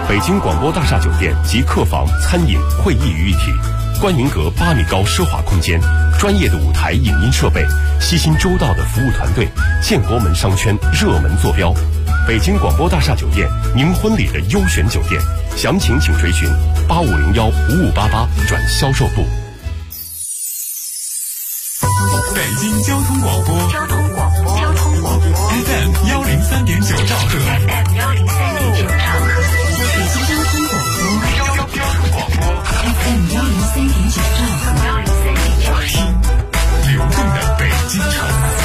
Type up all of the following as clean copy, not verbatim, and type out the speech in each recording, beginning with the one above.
北京广播大厦酒店集客房、餐饮、会议于一体，观云阁8米高奢华空间，专业的舞台影音设备，悉心周到的服务团队，建国门商圈热门坐标。北京广播大厦酒店，您婚礼的优选酒店，详情请垂询8501-5588转销售部。 北京交通广播FM 103.9兆赫， 北京交通广播 FM 103.9兆赫， 流动的北京城。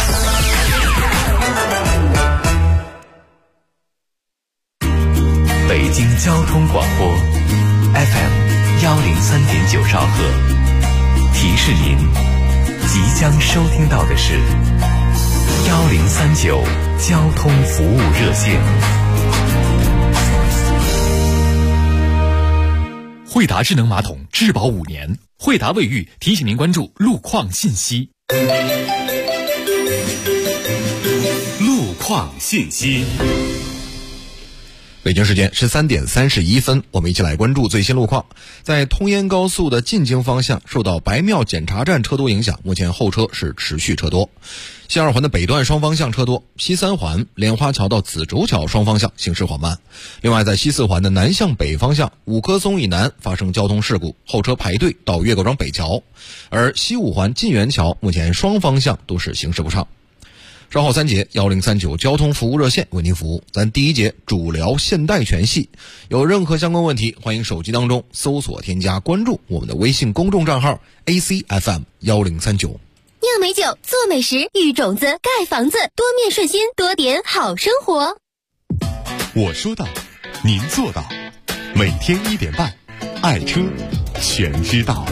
北京交通广播 FM 103.9兆赫，提示您即将收听到的是1039交通服务热线。 惠达智能马桶质保5年，惠达卫浴提醒您关注路况信息。 路况信息。 北京时间13点31分，我们一起来关注最新路况。在通燕高速的进京方向，受到白庙检查站车多影响，目前后车是持续车多。西二环的北段双方向车多，西三环莲花桥到紫竹桥双方向行驶缓慢。另外，在西四环的南向北方向，五棵松以南发生交通事故，后车排队到岳各庄北桥。而西五环晋源桥目前双方向都是行驶不畅。稍后3节1039交通服务热线为您服务。咱第一节主聊现代全系，有任何相关问题，欢迎手机当中搜索添加关注我们的微信公众账号 ACFM 1039。 酿美酒，做美食，育种子，盖房子，多面顺心，多点好生活。 我说到，您做到。每天1点半，爱车全知道。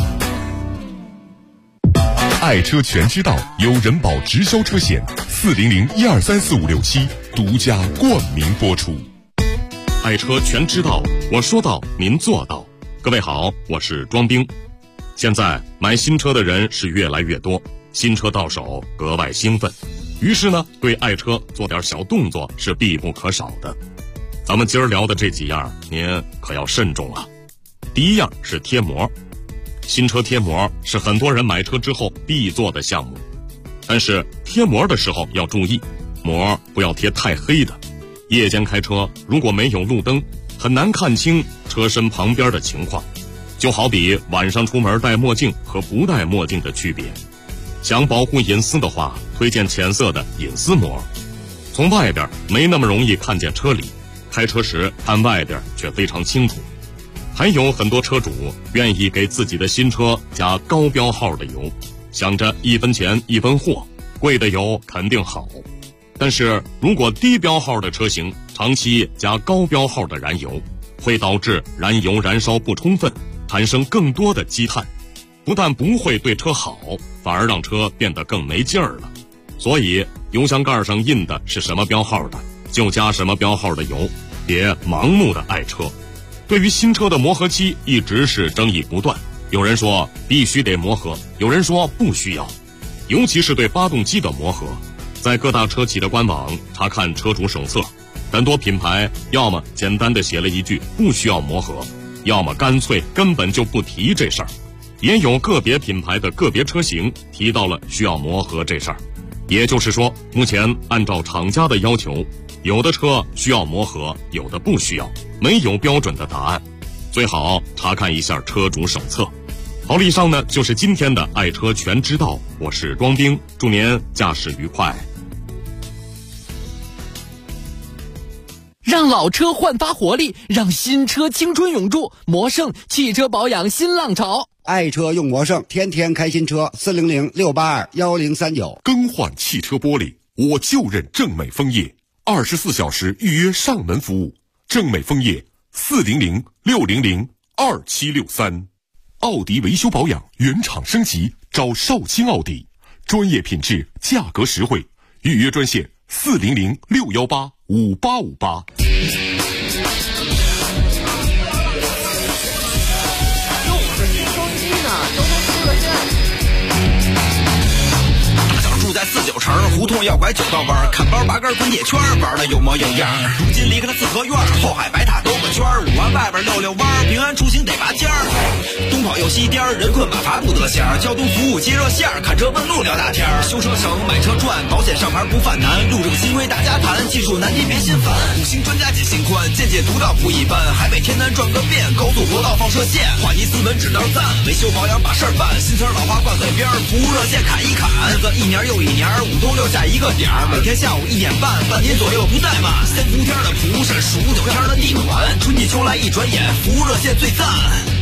爱车全知道由人保直销车险400-1234567独家冠名播出。爱车全知道，我说到您做到。各位好，我是庄兵。现在买新车的人是越来越多，新车到手格外兴奋，于是呢，对爱车做点小动作是必不可少的。咱们今儿聊的这几样，您可要慎重了。第一样是贴膜。新车贴膜是很多人买车之后必做的项目，但是贴膜的时候要注意，膜不要贴太黑的。夜间开车如果没有路灯，很难看清车身旁边的情况，就好比晚上出门戴墨镜和不戴墨镜的区别。想保护隐私的话，推荐浅色的隐私膜，从外边没那么容易看见车里，开车时看外边却非常清楚。还有很多车主愿意给自己的新车加高标号的油，想着1分钱1分货，贵的油肯定好。但是如果低标号的车型长期加高标号的燃油，会导致燃油燃烧不充分，产生更多的积碳，不但不会对车好，反而让车变得更没劲儿了。所以油箱盖上印的是什么标号的，就加什么标号的油，别盲目的爱车。对于新车的磨合期一直是争议不断，有人说必须得磨合，有人说不需要。尤其是对发动机的磨合，在各大车企的官网查看车主手册，很多品牌要么简单的写了一句不需要磨合，要么干脆根本就不提这事儿。也有个别品牌的个别车型提到了需要磨合这事儿。也就是说，目前按照厂家的要求，有的车需要磨合，有的不需要，没有标准的答案，最好查看一下车主手册。好了，以上呢就是今天的爱车全知道，我是庄兵，祝您驾驶愉快。 让老车焕发活力，让新车青春永驻。魔胜汽车保养新浪潮， 爱车用魔胜，天天开新车。400-682-1039。 更换汽车玻璃，我就认正美枫叶，24小时预约上门服务。正美枫叶400-600-2763。奥迪维修保养原厂升级，找少卿奥迪，专业品质，价格实惠。预约专线400-618-5858。 住在49城胡同要拐9道弯，看包8根滚铁圈，玩的有模有样。如今离开了四合院，后海白塔兜个圈，5 边溜溜弯儿，平安出行得拔尖儿。东跑右西颠儿，人困马乏不得闲儿。交通服务接热线儿，看车问路聊大天儿。修车省，买车赚，保险上牌不犯难。路政新规大家谈，技术难题别心烦。五星专家解心宽，见解独到不一般。海北天南转个遍，高速国道放射线，华尼斯门指道赞，维修保养把事儿办。新词老话挂嘴边，服务热线砍一砍。日子一年又一年，5冬6夏一个点儿，每天下午1点半，半年左右不怠慢。3伏天的蒲是数9天的地环，春季秋来一转眼，服务热线最赞。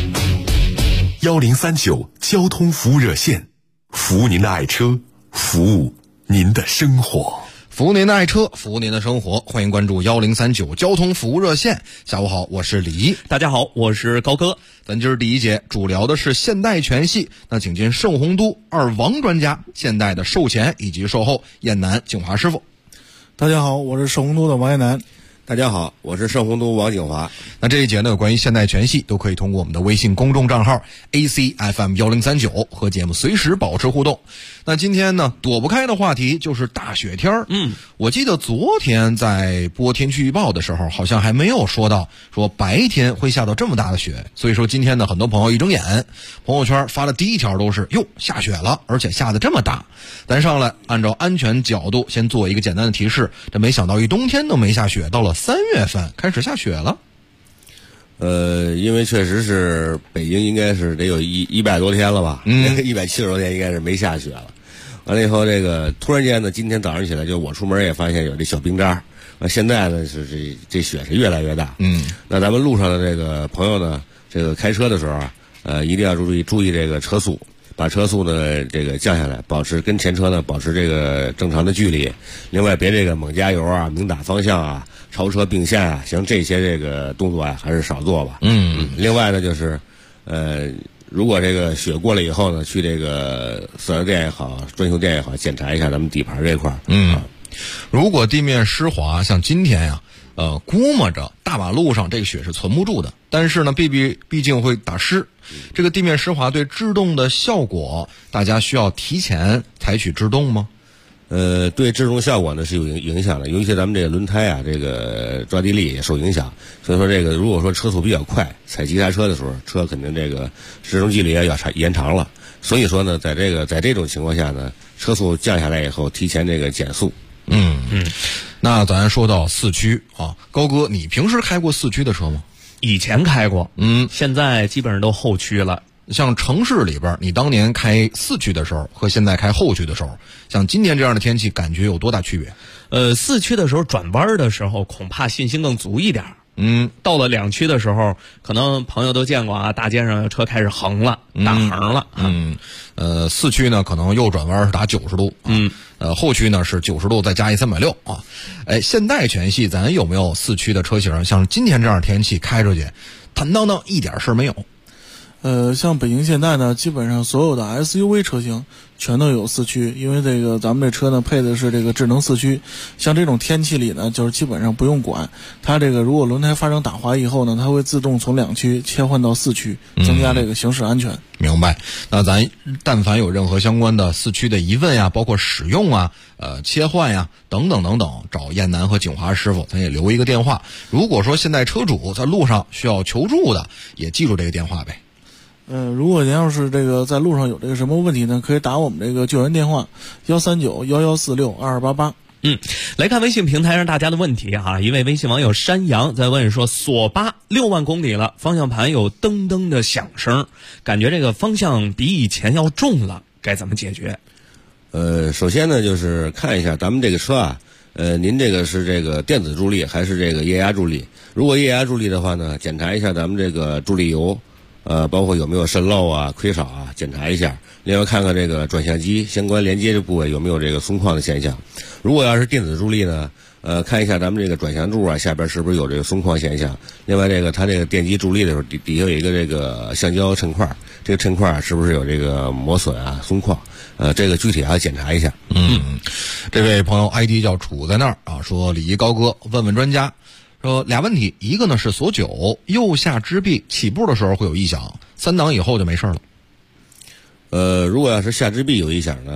1039交通服务热线，服务您的爱车，服务您的生活。 服务您的爱车，服务您的生活，欢迎关注1039交通服务热线。下午好，我是李。 大家好，我是高哥。 咱今儿第一节主聊的是现代全系，那请进盛洪都2王专家，现代的售前以及售后燕南景华师傅。 大家好，我是盛洪都的王燕南。 大家好，我是盛洪都王景华。 那这一节呢，有关于现代全系都可以通过我们的微信公众账号 ACFM1039 和节目随时保持互动。那今天呢，躲不开的话题就是大雪天儿。我记得昨天在播天气预报的时候，好像还没有说到说白天会下到这么大的雪。所以说今天呢，很多朋友一睁眼，朋友圈发的第一条都是哟下雪了，而且下得这么大。咱上来按照安全角度先做一个简单的提示，这没想到一冬天都没下雪，到了3月份开始下雪了。 因为确实是北京应该是得有100多天了吧，170多天应该是没下雪了。完了以后，这个突然间呢，今天早上起来，就我出门也发现有这小冰渣。现在呢是这雪是越来越大。那咱们路上的这个朋友呢，这个开车的时候啊，一定要注意这个车速，把车速呢这个降下来，保持跟前车呢保持这个正常的距离。另外别这个猛加油啊，明打方向啊，超车并线啊，像这些这个动作啊，还是少做吧。另外呢就是如果这个雪过了以后呢，去这个4S店也好，专修店也好，检查一下咱们底盘这块儿。 如果地面湿滑，像今天呀，估摸着大马路上这个雪是存不住的，但是呢，毕竟会打湿。这个地面湿滑对制动的效果，大家需要提前采取制动吗？ 对制动效果呢是有影响的，尤其咱们这个轮胎啊，这个抓地力也受影响。所以说这个如果说车速比较快，踩急刹车的时候，车肯定这个制动距离要延长了。所以说呢，在这种情况下呢，车速降下来以后，提前这个减速。 那咱说到四驱啊，高哥，你平时开过四驱的车吗？ 以前开过，现在基本上都后驱了。 像城市里边，你当年开四驱的时候和现在开后驱的时候，像今天这样的天气，感觉有多大区别？ 四驱的时候转弯的时候，恐怕信心更足一点。到了2驱的时候，可能朋友都见过啊，大街上车开始横了，打横了。 四驱呢，可能右转弯是打90度，后驱呢是90度再加一360啊。现代全系咱有没有四驱的车型？像今天这样的天气开出去，坦荡荡一点事儿没有。 像北京现代呢，基本上所有的 SUV 车型全都有四驱，因为这个咱们这车呢配的是这个智能四驱。像这种天气里呢，就是基本上不用管它，这个如果轮胎发生打滑以后呢，它会自动从2驱切换到4驱，增加这个行驶安全。 明白。那咱但凡有任何相关的四驱的疑问呀，包括使用啊、切换呀等等等等，找燕南和景华师傅，咱也留一个电话。如果说现在车主在路上需要求助的，也记住这个电话呗。 如果您要是这个在路上有这个什么问题呢，可以打我们这个救援电话13911462288。 来看微信平台上大家的问题啊，一位微信网友山羊在问说，索八6万公里了，方向盘有噔噔的响声，感觉这个方向比以前要重了，该怎么解决？ 首先呢，就是看一下咱们这个车啊，您这个是这个电子助力还是这个液压助力？如果液压助力的话呢，检查一下咱们这个助力油。包括有没有渗漏啊、亏少啊，检查一下。另外看看这个转向机相关连接的部位有没有这个松旷的现象。如果要是电子助力呢，看一下咱们这个转向柱啊下边是不是有这个松旷现象。另外这个它这个电机助力的时候底下有一个这个橡胶衬块，这个衬块是不是有这个磨损啊、松旷？这个具体还要检查一下。 这位朋友 ID 叫杵在那儿啊，说李一高哥问问专家。说俩问题，一个呢是锁9右下支臂起步的时候会有异响，3档以后就没事了。 如果要是下支臂有异响呢，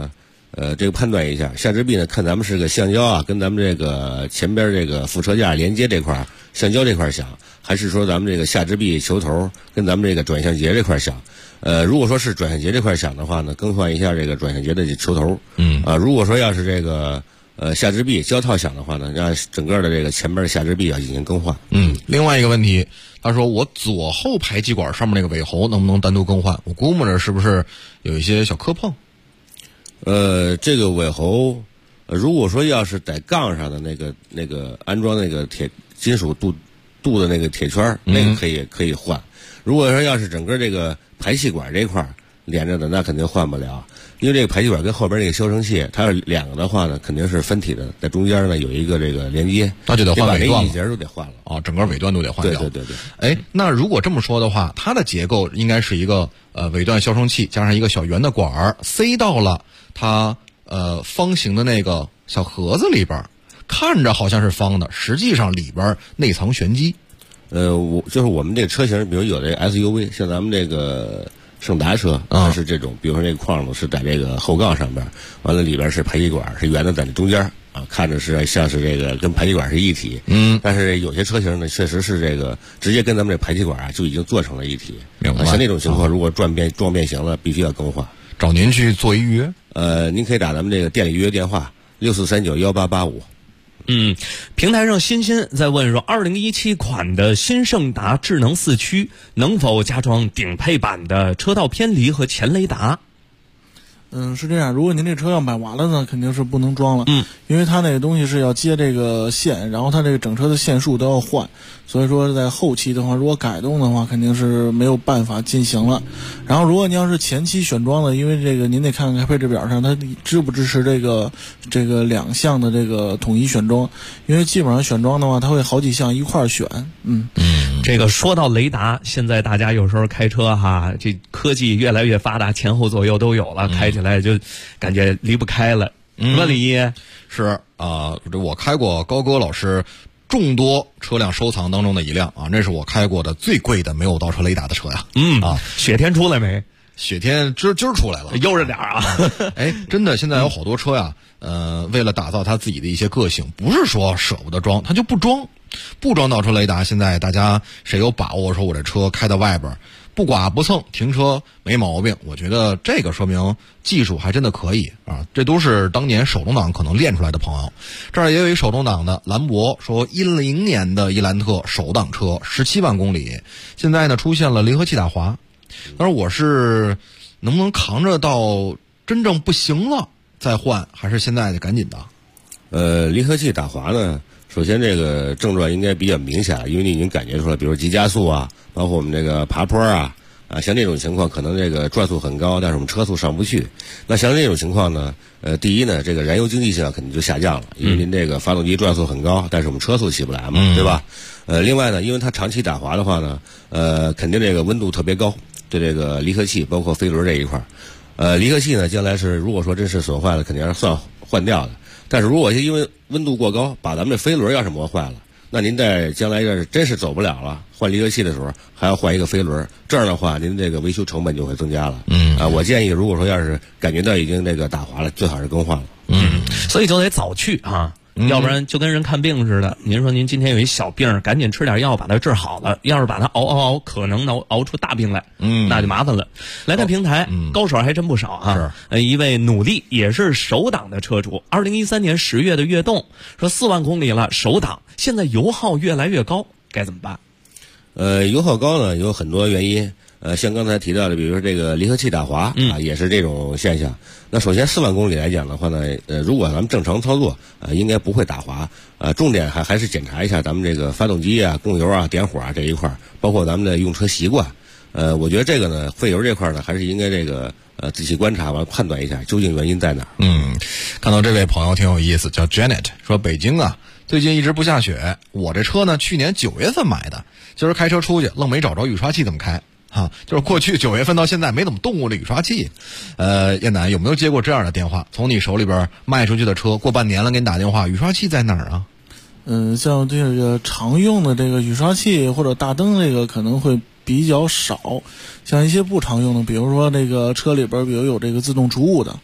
这个判断一下，下支臂呢，看咱们是个橡胶啊，跟咱们这个前边这个副车架连接这块橡胶这块响，还是说咱们这个下支臂球头跟咱们这个转向节这块响？如果说是转向节这块响的话呢，更换一下这个转向节的球头。如果说要是这个下支臂胶套响的话呢，让整个的这个前边的下支臂要进行更换。 另外一个问题，他说我左后排气管上面那个尾喉能不能单独更换？我估摸着是不是有一些小磕碰？ 这个尾喉，如果说要是在杠上的那个安装那个金属镀的那个铁圈，那个可以换。如果说要是整个这个排气管这块连着的，那肯定换不了，因为这个排气管跟后边这个消声器，它是两个的话呢，肯定是分体的，在中间呢有一个这个连接， 那就得换尾段了， 一节都得换了啊，整个尾段都得换掉。 对。 那如果这么说的话，它的结构应该是一个尾段消声器加上一个小圆的管儿塞到了它方形的那个小盒子里边，看着好像是方的，实际上里边内藏玄机。 我们这个车型，比如有的 SUV， 像咱们这个胜达车，它是这种，比如说这个框子是在这个后杠上边，完了里边是排气管，是圆的在那中间啊，看着是像是这个跟排气管是一体。但是有些车型呢，确实是这个直接跟咱们这排气管就已经做成了一体。像那种情况，如果撞变形了，必须要更换。 找您去做一预约。 您可以打咱们这个店里预约电话64391885。 平台上欣欣在问说，2017款的新胜达智能4驱能否加装顶配版的车道偏离和前雷达？ 是这样，如果您这车要买完了呢，肯定是不能装了。因为它那个东西是要接这个线，然后它这个整车的线数都要换，所以说在后期的话，如果改动的话，肯定是没有办法进行了。然后如果你要是前期选装的，因为这个您得看看配置表上它支不支持这个两项的这个统一选装，因为基本上选装的话，它会好几项一块儿选。 这个说到雷达，现在大家有时候开车哈，这科技越来越发达，前后左右都有了，开起来就感觉离不开了。李一是我开过高歌老师众多车辆收藏当中的一辆啊，那是我开过的最贵的没有倒车雷达的车呀。 雪天出来没？ 雪天今儿出来了， 悠着点啊！ 真的，现在有好多车呀，为了打造它自己的一些个性，不是说舍不得装，它就不装倒车雷达。现在大家谁有把握说我这车开到外边不剐不蹭，停车没毛病，我觉得这个说明技术还真的可以啊。这都是当年手动挡可能练出来的朋友。这儿也有一手动挡的兰博，说10年的伊兰特手挡车17万公里，现在呢出现了离合器打滑。但是我是能不能扛着到真正不行了再换，还是现在就赶紧的？ 离合器打滑呢，首先这个症状应该比较明显，因为你已经感觉出来，比如急加速啊，包括我们这个爬坡啊，像这种情况可能这个转速很高，但是我们车速上不去。那像这种情况呢，第一呢，这个燃油经济性肯定就下降了，因为您这个发动机转速很高，但是我们车速起不来嘛，对吧？另外呢，因为它长期打滑的话呢，肯定这个温度特别高，对这个离合器包括飞轮这一块离合器呢，将来是如果说真是损坏了，肯定是算换掉的。但是如果因为温度过高，把咱们这飞轮要是磨坏了，那您在将来要是真是走不了了，换离合器的时候还要换一个飞轮，这样的话您这个维修成本就会增加了。我建议如果说要是感觉到已经这个打滑了，最好是更换了。 所以就得早去啊。要不然就跟人看病似的，您说您今天有一小病，赶紧吃点药把它治好了，要是把它熬，可能熬出大病来，那就麻烦了。来看平台，高手还真不少啊。一位努力也是手挡的车主，2013年10月的悦动，说4万公里了，手挡，现在油耗越来越高，该怎么办？ 油耗高呢有很多原因。像刚才提到的，比如说这个离合器打滑也是这种现象。那首先4万公里来讲的话呢，如果咱们正常操作应该不会打滑。重点还是检查一下咱们这个发动机啊、供油啊、点火啊这一块，包括咱们的用车习惯。我觉得这个呢，费油这块呢，还是应该这个仔细观察完判断一下究竟原因在哪儿。 看到这位朋友挺有意思，叫 Janet， 说北京啊最近一直不下雪，我这车呢去年9月份买的，今儿开车出去愣没找着雨刷器怎么开。就是过去9月份到现在没怎么动过这雨刷器。燕南有没有接过这样的电话？从你手里边卖出去的车，过半年了给你打电话，雨刷器在哪儿啊？ 像这个常用的这个雨刷器或者大灯这个可能会比较少，像一些不常用的，比如说这个车里边比如有这个自动除雾的，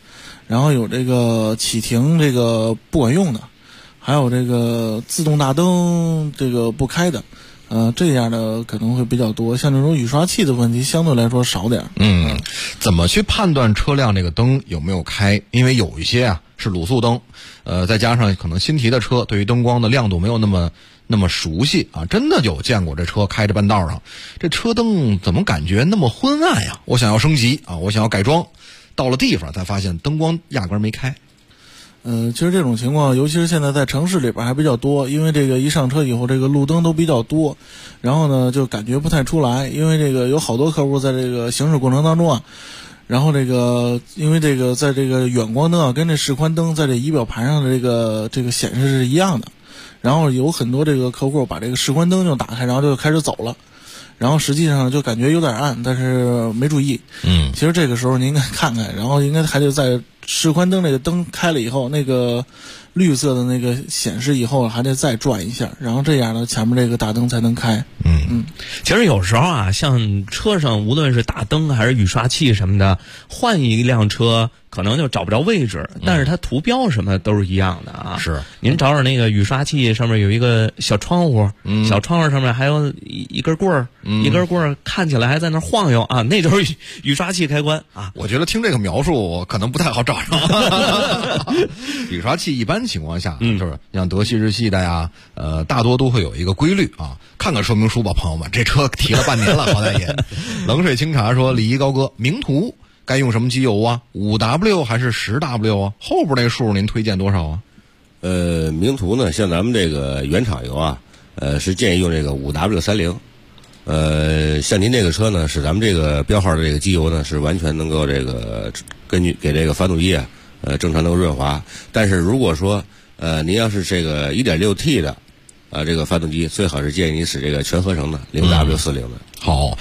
然后有这个启停这个不管用的，还有这个自动大灯这个不开的。这样的可能会比较多，像这种雨刷器的问题相对来说少点。 怎么去判断车辆这个灯有没有开？因为有一些啊是卤素灯，再加上可能新提的车对于灯光的亮度没有那么熟悉啊，真的有见过这车开着半道上，这车灯怎么感觉那么昏暗呀？我想要升级啊，我想要改装，到了地方才发现灯光压根没开。 其实这种情况，尤其是现在在城市里边还比较多，因为这个一上车以后，这个路灯都比较多，然后呢就感觉不太出来，因为这个有好多客户在这个行驶过程当中啊，然后这个因为这个在这个远光灯啊跟这示宽灯在这仪表盘上的这个显示是一样的，然后有很多这个客户把这个示宽灯就打开，然后就开始走了。然后实际上就感觉有点暗，但是没注意。其实这个时候您应该看看，然后应该还得在示宽灯那个灯开了以后，那个绿色的那个显示以后还得再转一下，然后这样呢前面这个大灯才能开。 其实有时候啊，像车上无论是大灯还是雨刷器什么的，换一辆车可能就找不着位置，但是它图标什么都是一样的啊。 是， 您找找那个雨刷器上面有一个小窗户，小窗户上面还有一根棍儿，一根棍儿看起来还在那晃悠啊，那就是雨刷器开关啊。 我觉得听这个描述可能不太好找着。雨刷器一般情况下，就是像德系、日系的呀，大多都会有一个规律啊。看看说明书吧，朋友们，这车提了半年了，好歹也。冷水清茶说，礼仪高哥，名图该用什么机油啊？5W 还是10W 啊？后边那数您推荐多少啊？ 名图呢，像咱们这个原厂油啊，是建议用这个5W30。像您这个车呢，是咱们这个标号的这个机油呢，是完全能够这个根据给这个发动机啊，正常能够润滑。但是如果说您要是这个 1.6T 的这个发动机，最好是建议你使这个全合成的 0W40的。 好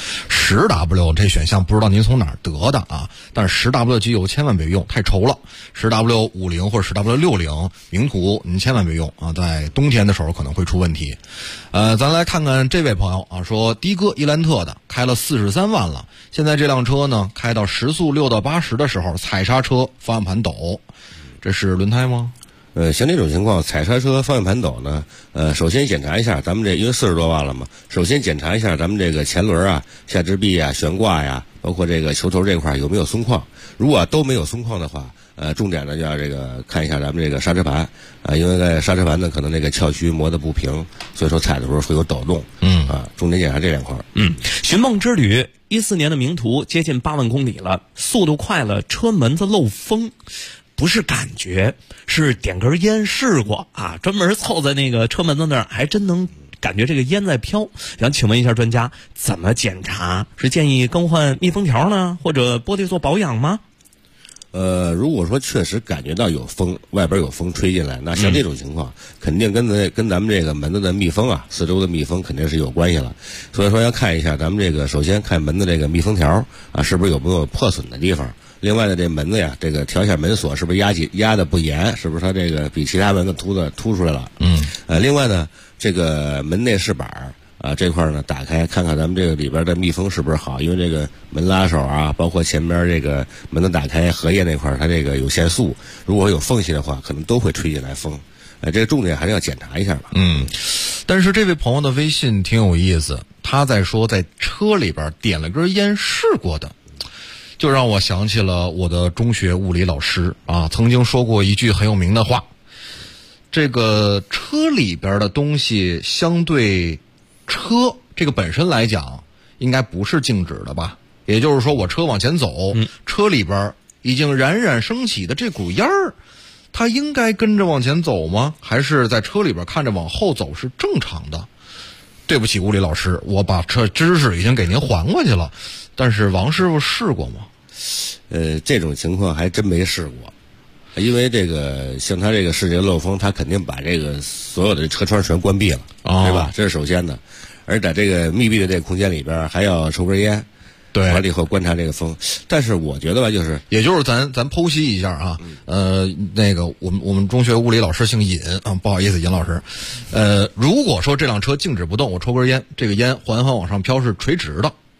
，10W 这选项不知道您从哪儿得的啊？但是10W 机油千万别用，太稠了。10W50或者10W60名图您千万别用啊，在冬天的时候可能会出问题。咱来看看这位朋友啊，说的哥伊兰特的开了43万了，现在这辆车呢开到时速6到80的时候踩刹车，方向盘抖，这是轮胎吗？ 像这种情况，踩刹车、方向盘抖呢，首先检查一下咱们这，因为40多万了嘛，首先检查一下咱们这个前轮啊、下支臂啊、悬挂呀，包括这个球头这块有没有松旷。如果都没有松旷的话，重点呢就要这个看一下咱们这个刹车盘啊，因为在刹车盘呢可能这个翘区磨得不平，所以说踩的时候会有抖动。重点检查这两块。 寻梦之旅14年的名图接近8万公里了，速度快了，车门子漏风。不是感觉，是点根烟试过啊，专门凑在那个车门子那儿，还真能感觉这个烟在飘。想请问一下专家，怎么检查？是建议更换密封条呢，或者玻璃做保养吗？ 如果说确实感觉到有风，外边有风吹进来，那像这种情况，肯定跟咱们这个门子的密封啊，四周的密封肯定是有关系了。所以说要看一下咱们这个，首先看门的这个密封条啊，是不是有没有破损的地方。另外的这门子呀，这个调一下门锁是不是压的不严，是不是它这个比其他门子凸出来了？另外呢，这个门内饰板啊这块呢打开看看咱们这个里边的密封是不是好，因为这个门拉手啊，包括前边这个门子打开荷叶那块，它这个有限速，如果有缝隙的话，可能都会吹进来风。这个重点还是要检查一下吧。 但是这位朋友的微信挺有意思，他在说在车里边点了根烟试过的。就让我想起了我的中学物理老师啊，曾经说过一句很有名的话，这个车里边的东西相对车这个本身来讲应该不是静止的吧，也就是说我车往前走，车里边已经冉冉升起的这股烟儿，它应该跟着往前走吗？还是在车里边看着往后走是正常的？对不起物理老师，我把这知识已经给您还过去了，但是王师傅试过吗？ 这种情况还真没试过，因为这个像他这个视觉漏风，他肯定把这个所有的车窗全关闭了，对吧？这是首先的，而在这个密闭的这个空间里边，还要抽根烟， 对， 完了以后观察这个风。但是我觉得吧， 也就是咱剖析一下啊，那个我们中学物理老师姓尹啊，不好意思，尹老师，如果说这辆车静止不动，我抽根烟，这个烟缓缓往上飘是垂直的，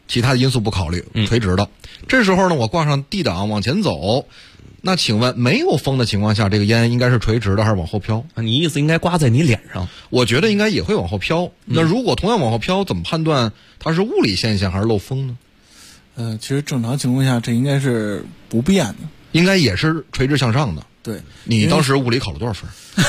其他的因素不考虑，垂直的。这时候呢，我挂上 D 档往前走，那请问没有风的情况下，这个烟应该是垂直的还是往后飘？ 你意思应该刮在你脸上？ 我觉得应该也会往后飘。那如果同样往后飘，怎么判断它是物理现象还是漏风呢？ 其实正常情况下，这应该是不变的， 应该也是垂直向上的。 对， 你当时物理考了多少分？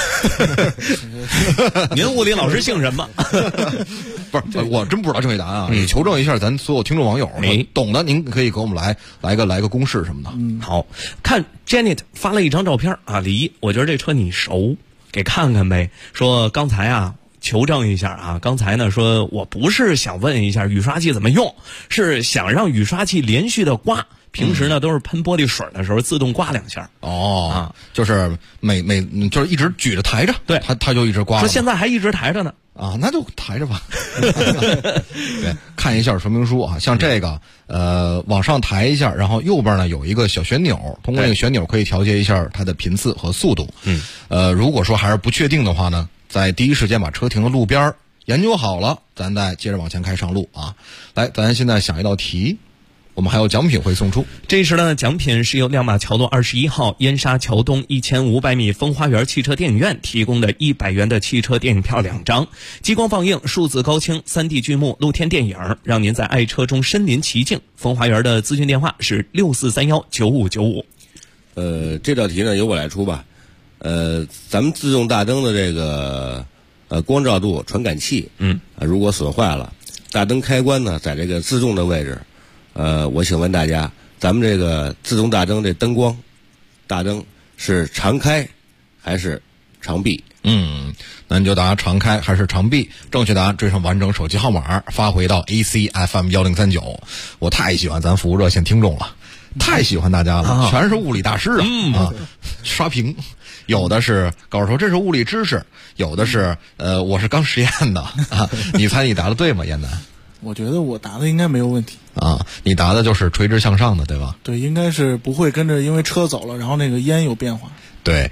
您物理老师姓什么？ 不是，我真不知道正确答案啊！你求证一下咱所有听众网友，懂的您可以给我们来个公式什么的。 好看 ，Janet 发了一张照片啊，李一，我觉得这车你熟，给看看呗。说刚才啊，求证一下啊，刚才呢说我不是想问一下雨刷器怎么用，是想让雨刷器连续的刮。平时呢都是喷玻璃水的时候自动刮2下。 就是每就是一直举着抬着， 对， 它就一直刮。 说现在还一直抬着呢啊，那就抬着吧。对，看一下说明书啊，像这个往上抬一下，然后右边呢有一个小旋钮，通过那个旋钮可以调节一下它的频次和速度。如果说还是不确定的话呢，在第一时间把车停到路边，研究好了，咱再接着往前开上路啊。来，咱现在想一道题。我们还有奖品会送出， 这一时的奖品是由亮马桥路21号燕莎桥东1500米风花园汽车电影院提供的100元的汽车电影票2张，激光放映、数字高清、3D 剧目、露天电影，让您在爱车中身临其境。风花园的咨询电话是64319595。 这道题呢由我来出吧。咱们自动大灯的这个光照度传感器，如果损坏了，大灯开关呢在这个自动的位置。我请问大家，咱们这个自动大灯这灯光，大灯是常开还是常闭？ 那你就答常开还是常闭。正确答案追上完整手机号码，发回到 ACFM1039。我太喜欢咱服务热线听众了，太喜欢大家了，全是物理大师啊！刷屏，有的是告诉说这是物理知识，有的是我是刚实验的啊。你猜你答的对吗，燕南？ 我觉得我答的应该没有问题啊，你答的就是垂直向上的，对吧？ 对，应该是不会跟着因为车走了，然后那个烟有变化。 对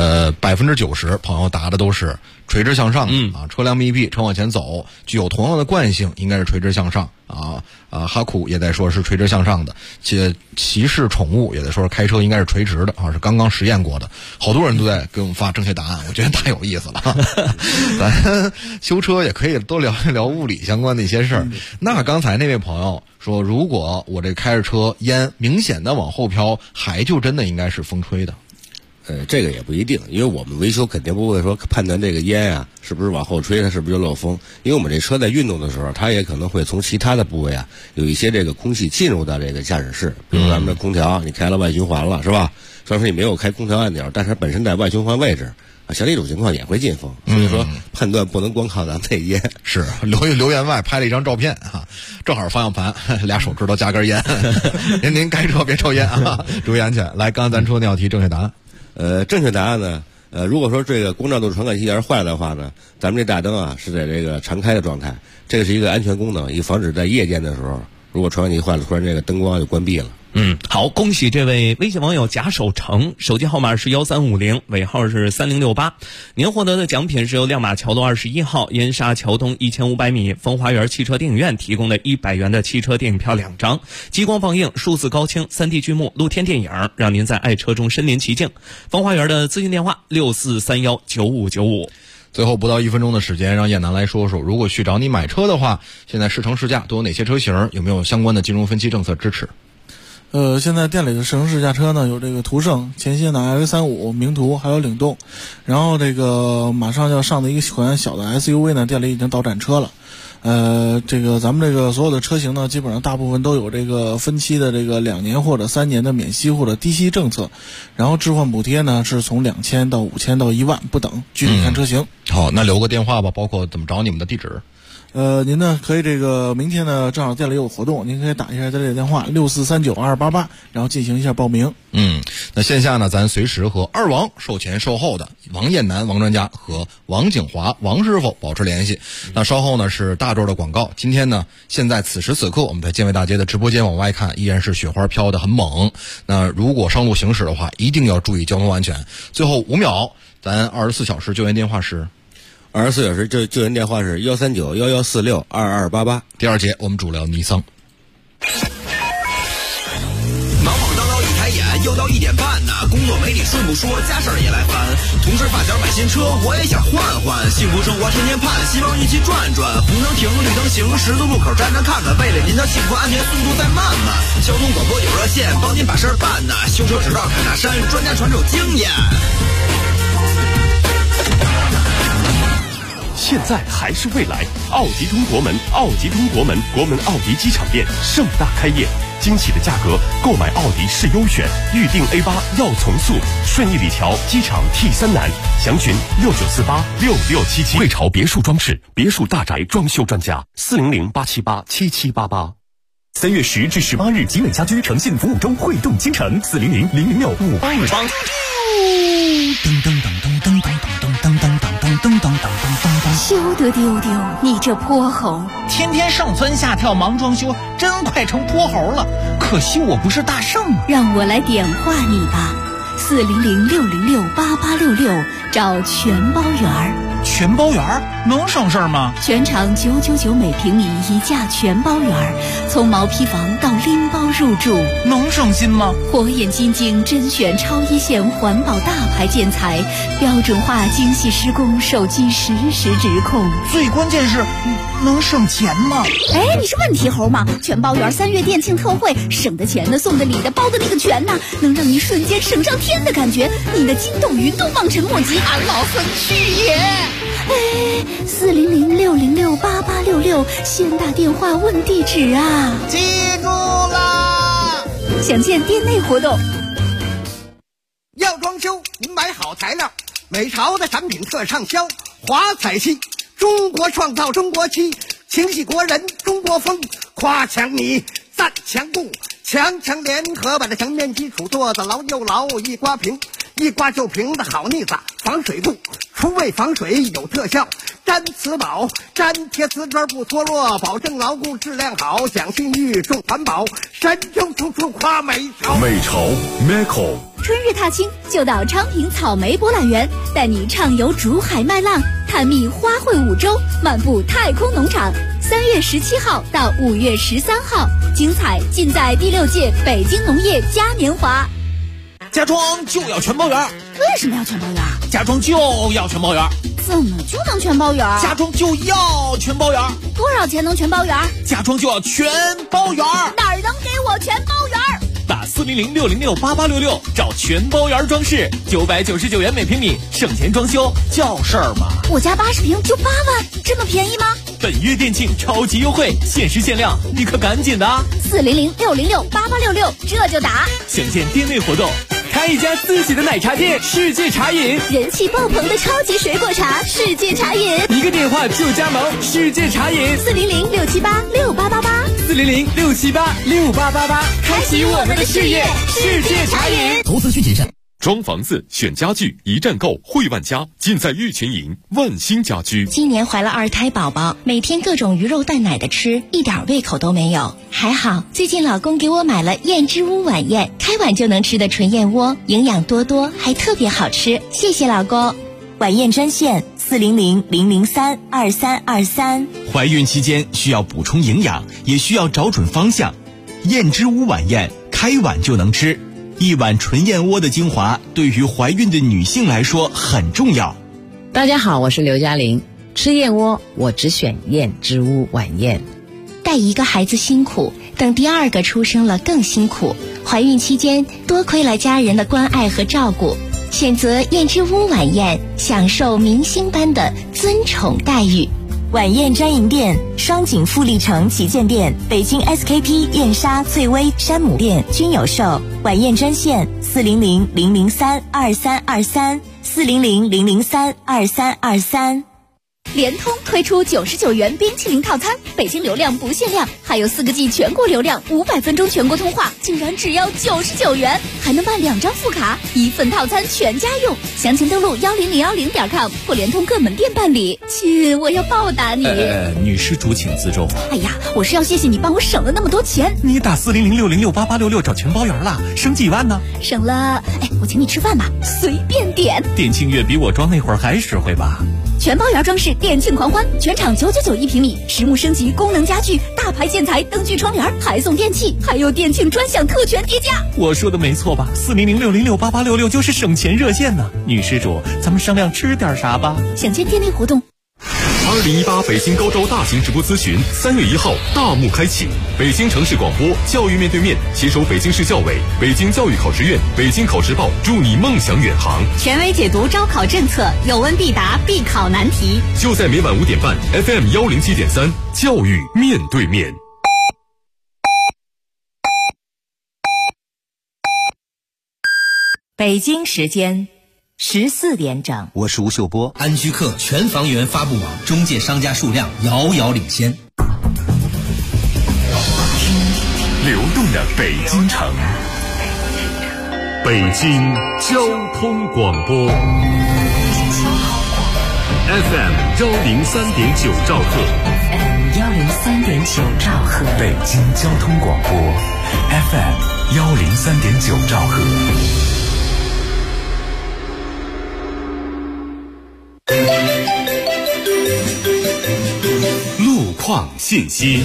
，90%朋友答的都是垂直向上的啊，车辆密闭，车往前走，具有同样的惯性，应该是垂直向上啊。哈库也在说是垂直向上的，且骑士宠物也在说开车应该是垂直的啊，是刚刚实验过的。好多人都在给我们发正确答案，我觉得太有意思了。咱修车也可以多聊一聊物理相关的一些事儿。那刚才那位朋友说，如果我这开着车烟明显的往后飘，还就真的应该是风吹的。 这个也不一定，因为我们维修肯定不会说判断这个烟啊是不是往后吹，它是不是就漏风。因为我们这车在运动的时候，它也可能会从其他的部位啊有一些这个空气进入到这个驾驶室，比如咱们的空调，你开了外循环了，是吧？虽然说你没有开空调按钮，但是它本身在外循环位置啊，像这种情况也会进风。所以说判断不能光靠咱们这烟。 是留言外拍了一张照片啊，正好方向盘俩手指头夹根烟。您开车别抽烟啊，注意安全。来，刚才咱说那道题正确答案。 正确答案呢？如果说这个光照度传感器要是坏了的话呢，咱们这大灯啊是在这个常开的状态，这个是一个安全功能，以防止在夜间的时候，如果传感器坏了，突然这个灯光就关闭了。 好，恭喜这位微信网友贾守成，手机号码是1350，尾号是3068。您获得的奖品是由亮马桥路21号燕莎桥东1500米风花园汽车电影院提供的100元的汽车电影票2张，激光放映、数字高清、3D 剧目、露天电影，让您在爱车中身临其境。风花园的咨询电话64319595。 最后不到1分钟的时间，让燕南来说说，如果去找你买车的话，现在试乘试驾都有哪些车型？有没有相关的金融分期政策支持？ 现在店里的试乘试驾车呢，有这个途胜、全新的 X35、名图，还有领动。然后这个马上要上的一款小的 SUV 呢，店里已经到展车了。这个咱们这个所有的车型呢，基本上大部分都有这个分期的这个2年或者3年的免息或者低息政策。然后置换补贴呢是从2000到5000到1万不等，具体看车型。 好，那留个电话吧，包括怎么找你们的地址。 您呢可以这个明天呢正好店里有活动，您可以打一下这个电话64392288，然后进行一下报名。 那线下呢，咱随时和二王售前售后的王艳楠王专家和王景华王师傅保持联系。那稍后呢是大周的广告。今天呢，现在此时此刻我们在建卫大街的直播间往外看，依然是雪花飘得很猛。那如果上路行驶的话，一定要注意交通安全。最后5秒，咱24小时救援电话是。 24小时救援电话是13911462288。 第二节我们主聊尼桑。 又到1点半呢，工作没你顺不说，家事儿也来烦。同事发小买新车，我也想换换，幸福生活天天盼，希望一起转转。红灯停，绿灯行，十字路口站着看看，为了您的幸福安全，速度再慢慢。交通广播有热线，帮您把事儿办呢。修车指导侃大山，专家传授经验。 现在还是未来，奥迪通国门，奥迪通国门，国门奥迪机场店盛大开业，惊喜的价格，购买奥迪是优选，预定 A8要从速，顺义里桥机场 T3南，详询69486677。汇潮别墅装饰，别墅大宅装修专家，400-878-7788。3月10至18日，集美家居诚信服务周汇动倾城，400-006-5858。 噔噔噔噔噔噔噔噔噔噔噔噔噔噔噔。 羞得丢丢，你这泼猴！ 天天上蹿下跳忙装修，真快成泼猴了。可惜我不是大圣啊！ 让我来点化你吧，400-606-8866，找全包园儿。 全包园儿能省事儿吗？ 全场999每平米一价全包园儿，从毛坯房到拎包入住， 能省心吗？ 火眼金睛甄选超一线环保大牌建材，标准化精细施工，手机实时直控。 最关键是能省钱吗？ 哎，你是问题猴吗？全包园3月店庆特惠，省的钱的，送的礼的，包的那个全呢，能让你瞬间省上天的感觉，你的筋斗云都望尘莫及，俺老孙去也！哎，400-606-8866，先打电话问地址啊！ 记住啦！ 详见店内活动。 要装修，您买好材料，美潮的产品特畅销，华彩漆，中国创造中国漆，情系国人中国风，夸墙你，赞墙布，墙联合把这墙面基础做得牢又牢，一刮平，一刮就平的好腻子，防水布，除味防水有特效，粘瓷宝，粘贴瓷砖不脱落，保证牢固质量好，讲信誉重环保，神州处处夸美潮。 美潮 Meco。 春日踏青就到昌平草莓博览园，带你畅游竹海麦浪，探秘花卉五洲，漫步太空农场。3月17号到5月13号，精彩尽在第6届北京农业嘉年华。 家装就要全包园。 为什么要全包园？ 家装就要全包园。 怎么就能全包园？ 家装就要全包园。 多少钱能全包园？ 家装就要全包园。 哪儿能给我全包园？ 打400-606-8866，找全包园装饰，999元每平米，省钱装修叫事儿嘛。 我家80平就8万，这么便宜吗？ 本月店庆超级优惠，限时限量，你可赶紧的啊 ！400-606-8866，这就打。 详见店内活动。开一家自己的奶茶店，世界茶饮， 人气爆棚的超级水果茶，世界茶饮， 一个电话就加盟，世界茶饮 ，400-678-6888，400-678-6888， 开启我们的事业，世界茶饮。 投资需谨慎。 装房子、选家具，一站购汇万家，尽在玉群营万兴家居。 今年怀了2胎宝宝，每天各种鱼肉蛋奶的吃，一点胃口都没有。还好最近老公给我买了燕之屋晚宴，开碗就能吃的纯燕窝，营养多多，还特别好吃，谢谢老公。 晚宴专线400-003-2323。 怀孕期间需要补充营养，也需要找准方向。燕之屋晚宴，开碗就能吃。一碗纯燕窝的精华对于怀孕的女性来说很重要。 大家好，我是刘嘉玲。吃燕窝我只选燕之屋晚宴。 带一个孩子辛苦，等第2个出生了更辛苦。怀孕期间多亏了家人的关爱和照顾，选择燕之屋晚宴，享受明星般的尊宠待遇。 晚宴专营店：双井富力城旗舰店、北京 SKP 燕莎、翠微、山姆店均有售。晚宴专线400-003-2323，400-003-2323。 联通推出99元冰淇淋套餐，北京流量不限量，还有4个G 全国流量，500分钟全国通话，竟然只要99元，还能办2张副卡，1份套餐全家用。详情登录10010.com或联通各门店办理。亲，我要报答你。 女施主请自重。 哎呀，我是要谢谢你帮我省了那么多钱。 你打400-606-8866找全包园了，省几万呢？ 省了，我请你吃饭吧，随便点。 店庆月比我装那会儿还实惠吧？ 全包园装饰店庆狂欢，全场999一平米，实木升级，功能家具，大牌建材，灯具窗帘，还送电器，还有店庆专享特权叠加。 我说的没错络吧，4006068866就是省钱热线呢。女施主，咱们商量吃点啥吧？ 享券天天活动。 2018北京高招大型直播咨询3月1号大幕开启，北京城市广播教育面对面携手北京市教委、北京教育考试院、北京考试报，助你梦想远航。 权威解读招考政策，有问必答，必考难题。 就在每晚5点半 FM 107.3，教育面对面。 北京时间14点整， 我是吴秀波。安居客全房源发布网中介商家数量遥遥领先。 流动的北京城，北京交通广播 FM 103.9兆赫 103.9兆赫， 北京交通广播 FM 103.9兆赫。 路况信息。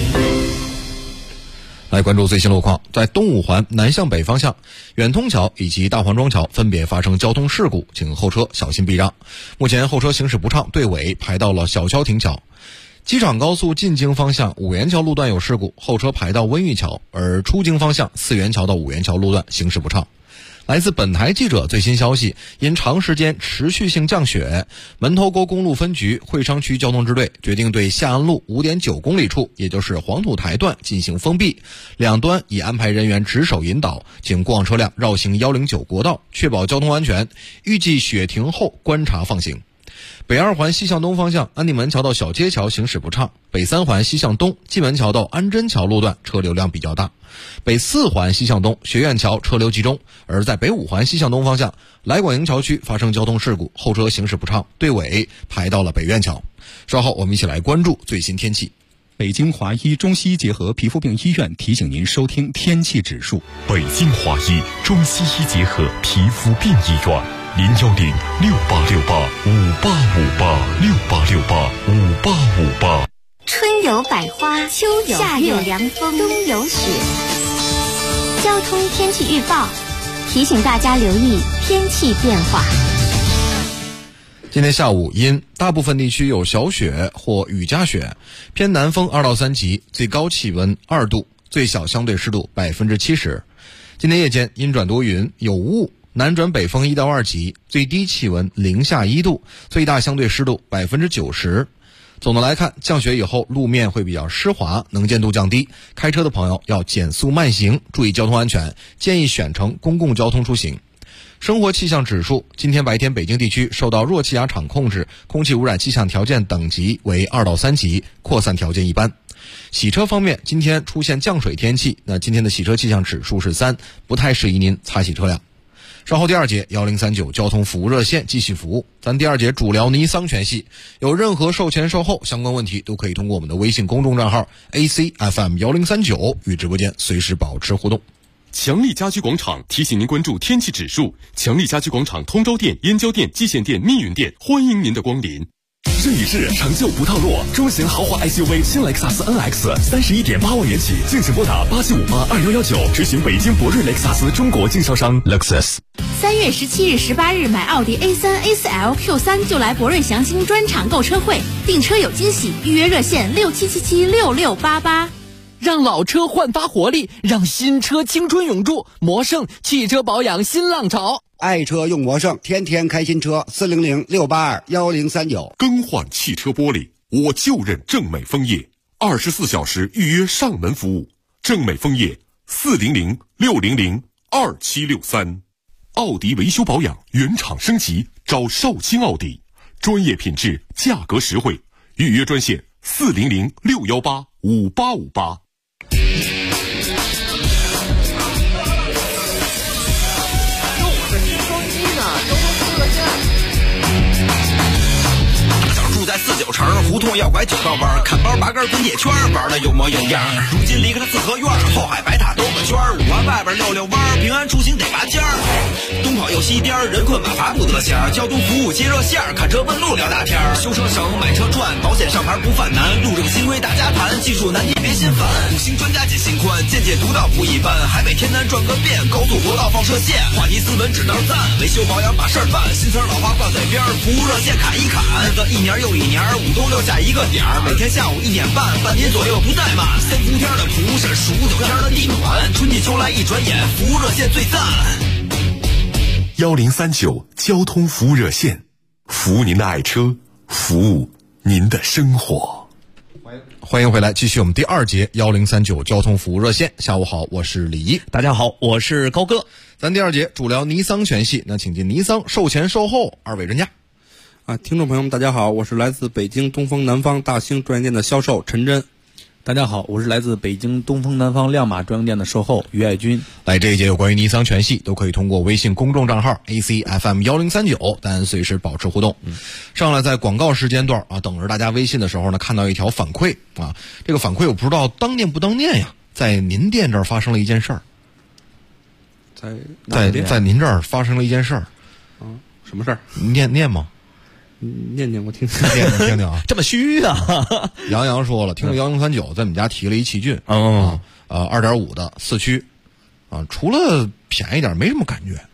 来关注最新路况，在东五环南向北方向，远通桥以及大黄庄桥分别发生交通事故，请后车小心避让。目前后车行驶不畅，队尾排到了小桥亭桥。机场高速进京方向五元桥路段有事故，后车排到温榆桥，而出京方向4元桥到5元桥路段行驶不畅。来自本台记者最新消息，因长时间持续性降雪，门头沟公路分局会商区交通支队决定对夏安路 5.9 公里处，也就是黄土台段进行封闭，两端已安排人员值守引导，请过往车辆绕行109国道，确保交通安全。预计雪停后观察放行。北2环西向东方向安定门桥到小街桥行驶不畅，北3环西向东蓟门桥到安贞桥路段车流量比较大，北4环西向东学院桥车流集中。而在北5环西向东方向来广营桥区发生交通事故，后车行驶不畅，队尾排到了北苑桥。稍后我们一起来关注最新天气。 北京华医中西医结合皮肤病医院提醒您收听天气指数。 北京华医中西医结合皮肤病医院，0106868586868685858。 春有百花，秋有夏有凉风，冬有雪。交通天气预报提醒大家留意天气变化。 今天下午因大部分地区有小雪或雨夹雪，偏南风2到3级，最高气温2度，最小相对湿度70%。今天夜间阴转多云，有雾，南转北风1到2级，最低气温零下1度，最大相对湿度90%。总的来看，降雪以后路面会比较湿滑，能见度降低，开车的朋友要减速慢行，注意交通安全，建议选乘公共交通出行。生活气象指数，今天白天北京地区受到弱气压场控制，空气污染气象条件等级为2到3级，扩散条件一般。洗车方面，今天出现降水天气，那今天的洗车气象指数是3，不太适宜您擦洗车辆。稍后第2节1039交通服务热线继续服务。咱第2节主聊尼桑全系，有任何售前售后相关问题，都可以通过我们的微信公众账号 ACFM1039 与直播间随时保持互动。 强力家居广场提醒您关注天气指数。强力家居广场通州店、燕郊店、蓟县店、密云店，欢迎您的光临。 这一世成就不套路，中型豪华 SUV 新雷克萨斯 NX 31.8万元起，敬请拨打87582119，执行北京博瑞雷克萨斯中国经销商 Lexus。 3月17日、18日买奥迪 A3、A4L、Q3 就来博瑞祥兴专场购车会，订车有惊喜，预约热线67776688。 让老车焕发活力，让新车青春永驻。魔盛汽车保养新浪潮， 爱车用魔盛，天天开新车。400-682-1039。 更换汽车玻璃，我就认正美枫叶，24小时预约上门服务。正美枫叶400-600-2763。奥迪维修保养原厂升级，找少卿奥迪，专业品质，价格实惠。预约专线400-618-5858。 住在 49成，胡同要拐9道弯，看包8根滚铁圈，玩的有模有样。如今离开了四合院，后海白塔兜个圈，5环外边溜溜弯，平安出行得拔尖儿。东跑又西颠，人困马乏不得闲，交通服务接热线，看车问路聊大天，修车省买车赚，保险上牌不犯难，路政新规大家谈，技术难题别心烦。5星专家解心宽，见解独到不一般，海北天南转个遍，高速国道放射线，话题斯文指道赞，维修保养把事儿办，新词老话挂嘴边，服务热线砍一砍，日子1年又1年，5冬6夏一个点儿，每天下午1点半，半年左右不怠慢。3伏天的蒲是数9天的地暖，春季秋来一转眼，服务热线最赞。 1039交通服务热线，服务您的爱车，服务您的生活。 欢迎回来，继续我们第2节1039交通服务热线。下午好，我是李一。 大家好，我是高哥。 咱第2节主聊尼桑全系，那请进尼桑售前售后2位专家。 听众朋友们，大家好，我是来自北京东风南方大兴专营店的销售陈真。 大家好，我是来自北京东风南方亮马专营店的售后于爱军。 来，这一节有关于尼桑全系都可以通过微信公众账号 ACFM1039，咱随时保持互动。上来在广告时间段啊，等着大家微信的时候呢，看到一条反馈啊，这个反馈我不知道当念不当念呀，在您店这儿发生了一件事儿。在您这儿发生了一件事儿。 什么事儿？ 念吗？ 念我听听啊， 这么虚啊！ 杨洋说了，听了1039在我们家提了一奇骏，2.5的4驱，除了便宜点没什么感觉。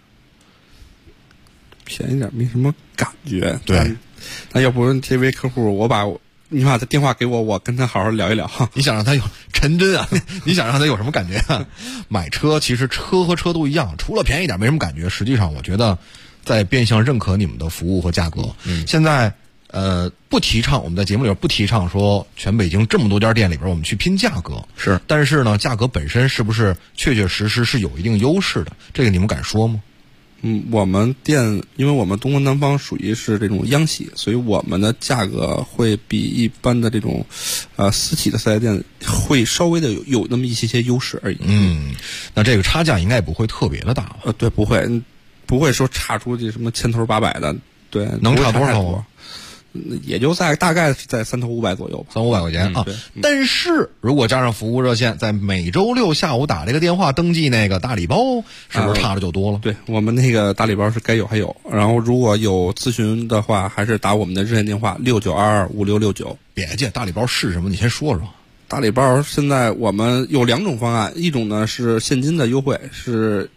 便宜点没什么感觉， 对。 那要不这位客户，你把他电话给我，我跟他好好聊一聊。 你想让他有陈真啊？你想让他有什么感觉啊？买车其实车和车都一样，除了便宜点没什么感觉。实际上，我觉得在变相认可你们的服务和价格。现在不提倡，我们在节目里边不提倡说全北京这么多家店里边我们去拼价格， 是。 但是呢，价格本身是不是确确实实是有一定优势的？这个你们敢说吗？ 我们店因为我们东风南方属于是这种央企，所以我们的价格会比一般的这种私企的4S店会稍微的有那么一些优势而已。 那这个差价应该也不会特别的大吧？ 对，不会说差出去什么千头800的。对， 能差多少啊？ 也就大概在3头500左右吧 ，300-500块钱啊。但是如果加上服务热线，在每周6下午打这个电话登记那个大礼包，是不是差的就多了？ 对，我们那个大礼包是该有还有。然后如果有咨询的话，还是打我们的热线电话69225669。 别介，大礼包是什么？你先说说。 大礼包现在我们有2种方案，一种呢是现金的优惠，是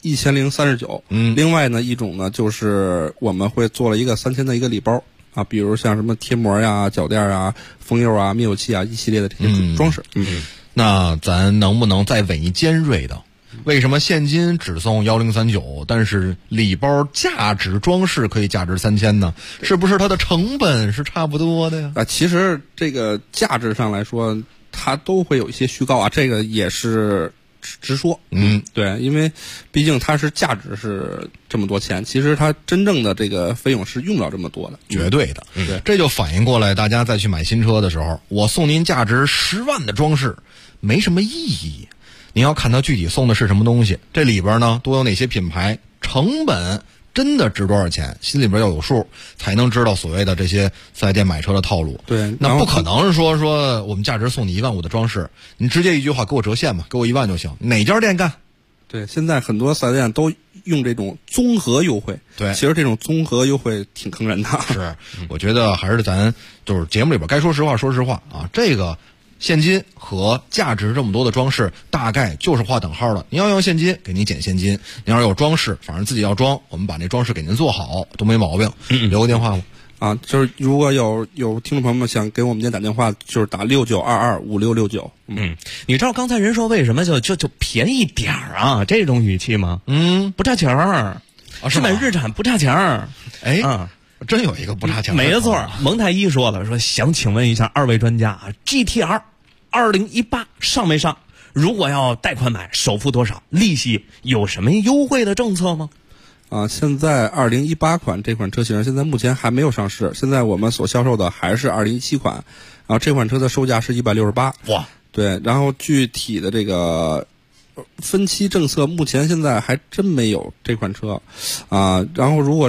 1039，另外呢一种呢就是我们会做了一个3000的一个礼包。比如像什么贴膜呀、脚垫啊、封釉啊、灭火器啊一系列的这些装饰。 那咱能不能再稳一尖锐的？为什么现金只送1039，但是礼包价值装饰可以价值3000呢？是不是它的成本是差不多的呀？ 其实这个价值上来说，它都会有一些虚高啊，这个也是直说。对，因为毕竟它是价值是这么多钱，其实它真正的这个费用是用不了这么多的， 绝对的。 对， 这就反映过来，大家再去买新车的时候，我送您价值10万的装饰，没什么意义。您要看它具体送的是什么东西，这里边呢都有哪些品牌，成本真的值多少钱，心里边要有数，才能知道所谓的这些4S店买车的套路。 对， 那不可能是说我们价值送你15000的装饰，你直接一句话给我折现吧，给我1万就行。哪家店干？ 对，现在很多4S店都用这种综合优惠。 对， 其实这种综合优惠挺坑人的。 是，我觉得还是咱就是节目里边该说实话说实话啊，这个现金和价值这么多的装饰，大概就是划等号的。您要用现金，给您减现金；您要有装饰，反正自己要装，我们把那装饰给您做好，都没毛病。留个电话吗？ 就是如果有听众朋友们想给我们店打电话，就是打69225669。 你知道刚才人说为什么就便宜点儿啊这种语气吗？不差钱儿，是买日产不差钱儿。 真有一个不差钱。 没错，蒙太医说了，说想请问一下2位专家啊 ，GTR 2018上没上？如果要贷款买，首付多少？利息有什么优惠的政策吗？ 现在2018款这款车型现在目前还没有上市，现在我们所销售的还是2017款，然后这款车的售价是168。 哇， 对，然后具体的这个分期政策目前现在还真没有这款车，然后如果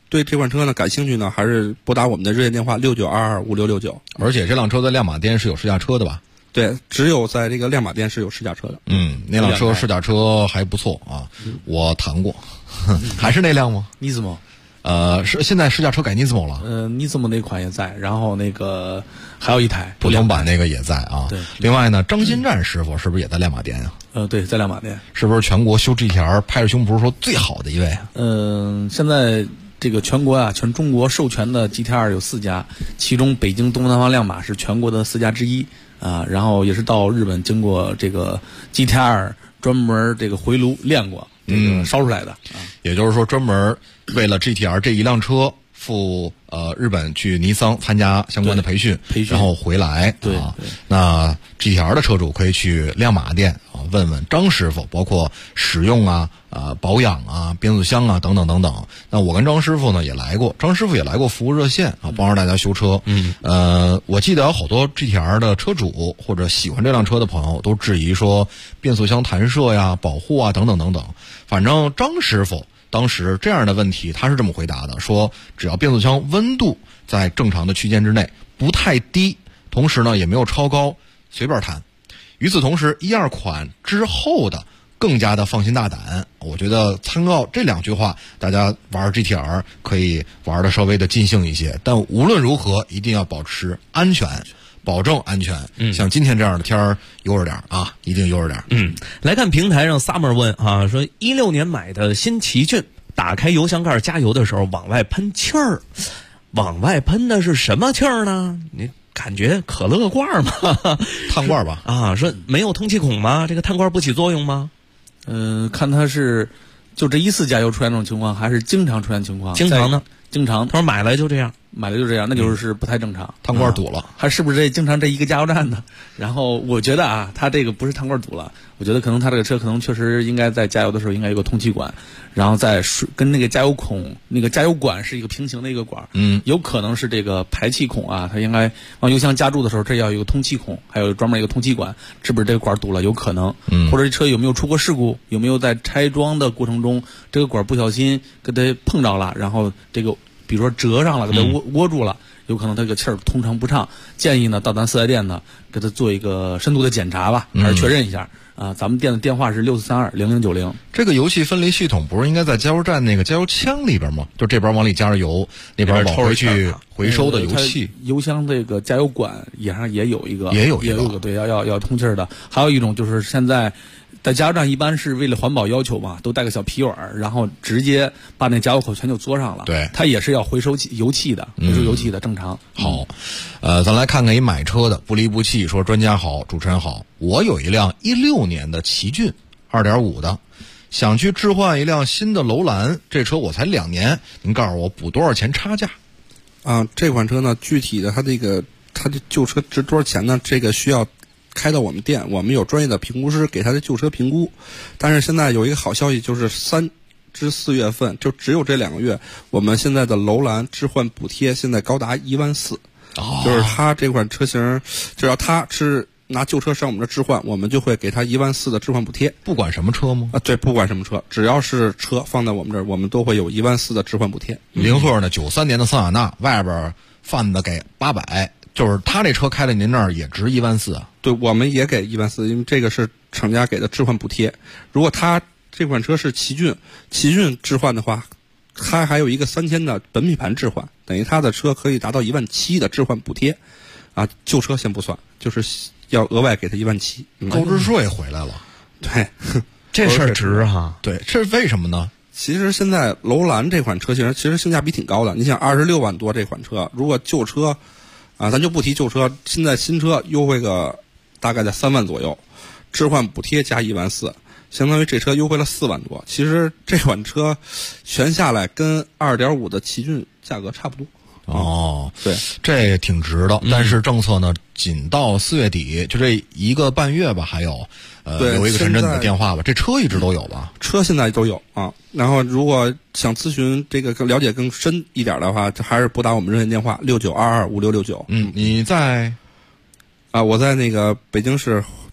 对这款车呢感兴趣呢，还是拨打我们的热线电话69225669。 而且这辆车在亮马店是有试驾车的吧？ 对，只有在这个亮马店是有试驾车的。 那辆车试驾车还不错啊，我谈过，还是那辆吗？ 尼斯莫。 是现在试驾车改尼斯莫了。 尼斯莫那款也在，然后那个还有一台普通版那个也在啊。 对。 另外呢，张新战师傅是不是也在亮马店啊？ 对，在亮马店。 是不是全国修 GTR 拍着胸脯说最好的一位啊？ 现在这个全国啊，全中国授权的 GTR 有4家，其中北京东南方亮马是全国的4家之一啊。然后也是到日本经过这个 GTR 专门这个回炉炼过，烧出来的。 也就是说，专门为了 GTR 这一辆车赴日本去尼桑参加相关的培训，然后回来。 对啊，那 GTR 的车主可以去亮马店啊，问问张师傅，包括使用啊、保养啊、变速箱啊等等等等。那我跟张师傅呢也来过，张师傅也来过服务热线啊，帮着大家修车。我记得有好多 GTR 的车主或者喜欢这辆车的朋友都质疑说变速箱弹射呀、保护啊等等等等。反正张师傅当时这样的问题他是这么回答的，说只要变速箱温度在正常的区间之内，不太低，同时呢也没有超高，随便弹。与此同时，1、2款之后的更加的放心大胆。我觉得参考这2句话，大家玩 GTR 可以玩的稍微的尽兴一些，但无论如何一定要保持安全，保证安全。像今天这样的天儿，悠着点啊，一定悠着点。 来看平台上 Summer 问啊，说16年买的新奇骏，打开油箱盖加油的时候往外喷气儿，往外喷的是什么气儿呢？你感觉可乐罐吗？ 碳罐吧？ 啊，说没有通气孔吗？这个碳罐不起作用吗？ 看它是就这一次加油出现这种情况，还是经常出现情况？ 经常呢？ 经常。 他说买来就这样， 那就是不太正常。 碳罐堵了， 还是不是经常这一个加油站呢？然后我觉得啊，它这个不是碳罐堵了，我觉得可能它这个车可能确实应该在加油的时候应该有个通气管，然后在跟那个加油孔、那个加油管是一个平行的一个管。有可能是这个排气孔啊，它应该往油箱加注的时候，这要有个通气孔，还有专门一个通气管，是不是这个管堵了？有可能。或者这车有没有出过事故？有没有在拆装的过程中，这个管不小心给它碰着了，然后这个比如说折上了，给它窝住了，有可能它这个气儿通畅不畅。建议呢，到咱4S店呢，给它做一个深度的检查吧，还是确认一下啊。咱们店的电话是64320090。 这个油气分离系统不是应该在加油站那个加油枪里边吗？就这边往里加着油，那边往回去回收的油气。 油箱这个加油管也有一个， 也有一个， 对，要通气儿的。还有一种就是现在在加油站一般是为了环保要求嘛，都带个小皮碗，然后直接把那加油口全就嘬上了。 对， 它也是要回收油气的，回收油气的，正常。 好，咱来看看一买车的不离不弃，说专家好，主持人好。我有一辆16年的奇骏 2.5 的，想去置换一辆新的楼兰，这车我才2年，您告诉我补多少钱差价？ 这款车呢，具体的它这旧车值多少钱呢？这个需要开到我们店，我们有专业的评估师给他的旧车评估。但是现在有一个好消息，就是3至4月份，就只有这2个月，我们现在的楼兰置换补贴现在高达14000。就是他这款车型，只要他是拿旧车上我们这置换，我们就会给他14000的置换补贴。 不管什么车吗？ 对，不管什么车，只要是车放在我们这儿，我们都会有14000的置换补贴。 零赫呢，93年的桑塔纳外边贩子给800。就是他这车开到您那儿也值14000啊？ 对，我们也给14000，因为这个是厂家给的置换补贴。如果他这款车是奇骏置换的话，他还有一个3000的本命盘置换，等于他的车可以达到17000的置换补贴。啊，旧车先不算，就是要额外给他17000。 购置税回来了。 对， 这事儿值哈。 对，这是为什么呢？ 其实现在楼兰这款车型其实性价比挺高的。你想26万多这款车，如果旧车咱就不提旧车，现在新车优惠个大概在3万左右，置换补贴加14000，相当于这车优惠了4万多。其实这款车全下来跟 2.5 的奇骏价格差不多。 对，这挺值的。但是政策呢，仅到4月底，就这1个半月吧，还有留一个深圳的电话吧。这车一直都有吧？ 车现在都有啊。然后如果想咨询这个更了解更深一点的话，还是拨打我们热线电话69225669。 你在我在那个北京市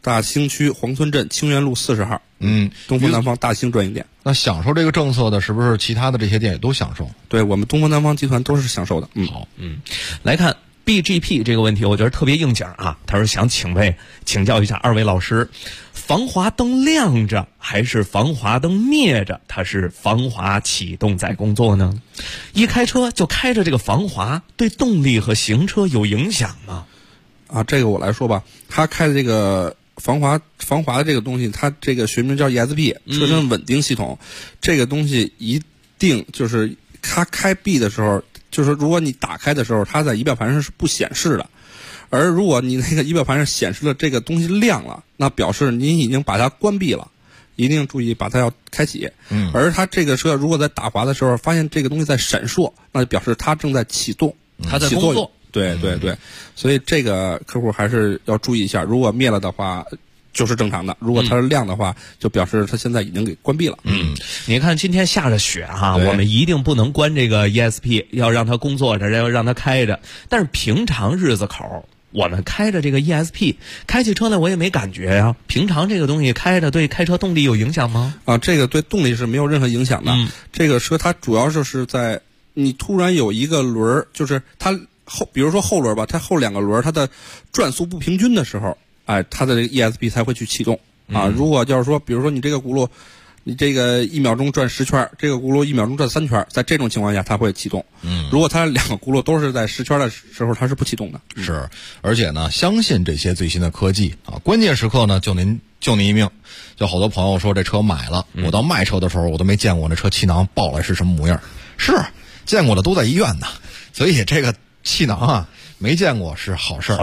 大兴区黄村镇清源路40号。东风南方大兴专营店。 那享受这个政策的，是不是其他的这些店也都享受？ 对，我们东风南方集团都是享受的。 好， 来看 BGP 这个问题，我觉得特别应景啊。他说想请教一下二位老师，防滑灯亮着还是防滑灯灭着，它是防滑启动在工作呢？一开车就开着这个防滑，对动力和行车有影响吗？ 这个我来说吧，他开的这个防滑的这个东西，它这个学名叫 ESP 车身稳定系统，这个东西一定就是它开闭的时候，就是如果你打开的时候，它在仪表盘上是不显示的，而如果你那个仪表盘上显示了这个东西亮了，那表示你已经把它关闭了，一定注意把它要开启。而它这个车如果在打滑的时候发现这个东西在闪烁，那就表示它正在启动， 它在工作。 对，所以这个客户还是要注意一下，如果灭了的话就是正常的，如果它是亮的话，就表示它现在已经给关闭了。 你看今天下着雪哈，我们一定不能关这个 ESP， 要让它工作着，要让它开着。但是平常日子口，我们开着这个 ESP， 开起车来我也没感觉呀。平常这个东西开着对开车动力有影响吗？ 这个对动力是没有任何影响的。这个车它主要就是在你突然有一个轮，就是它比如说后轮吧，它后2个轮它的转速不平均的时候，它的这个 ESP 才会去启动如果就是说，比如说你这个轱辘，你这个1秒钟转10圈，这个轱辘1秒钟转3圈，在这种情况下它会启动。如果它2个轱辘都是在10圈的时候，它是不启动的。 是，而且呢，相信这些最新的科技关键时刻呢救您一命。就好多朋友说这车买了，我到卖车的时候我都没见过那车气囊爆来是什么模样。是见过的都在医院呢，所以这个气囊没见过是好事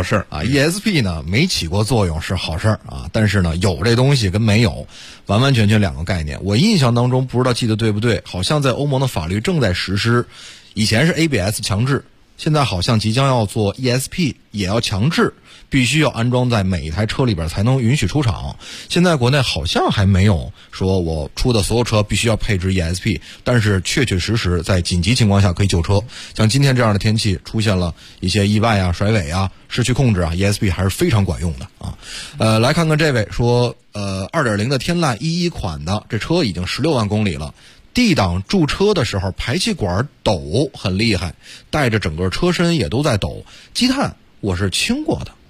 ESP 呢没起过作用是好事但是呢有这东西跟没有完完全全2个概念。我印象当中不知道记得对不对，好像在欧盟的法律正在实施，以前是 ABS 强制，现在好像即将要做 ESP 也要强制，必须要安装在每一台车里边才能允许出厂。现在国内好像还没有说我出的所有车必须要配置 ESP， 但是确实在紧急情况下可以救车。像今天这样的天气出现了一些意外甩尾失去控制ESP 还是非常管用的来看看这位说2.0 的天籁11款的，这车已经16万公里了，D 档驻车的时候排气管抖很厉害，带着整个车身也都在抖。积碳我是清过的。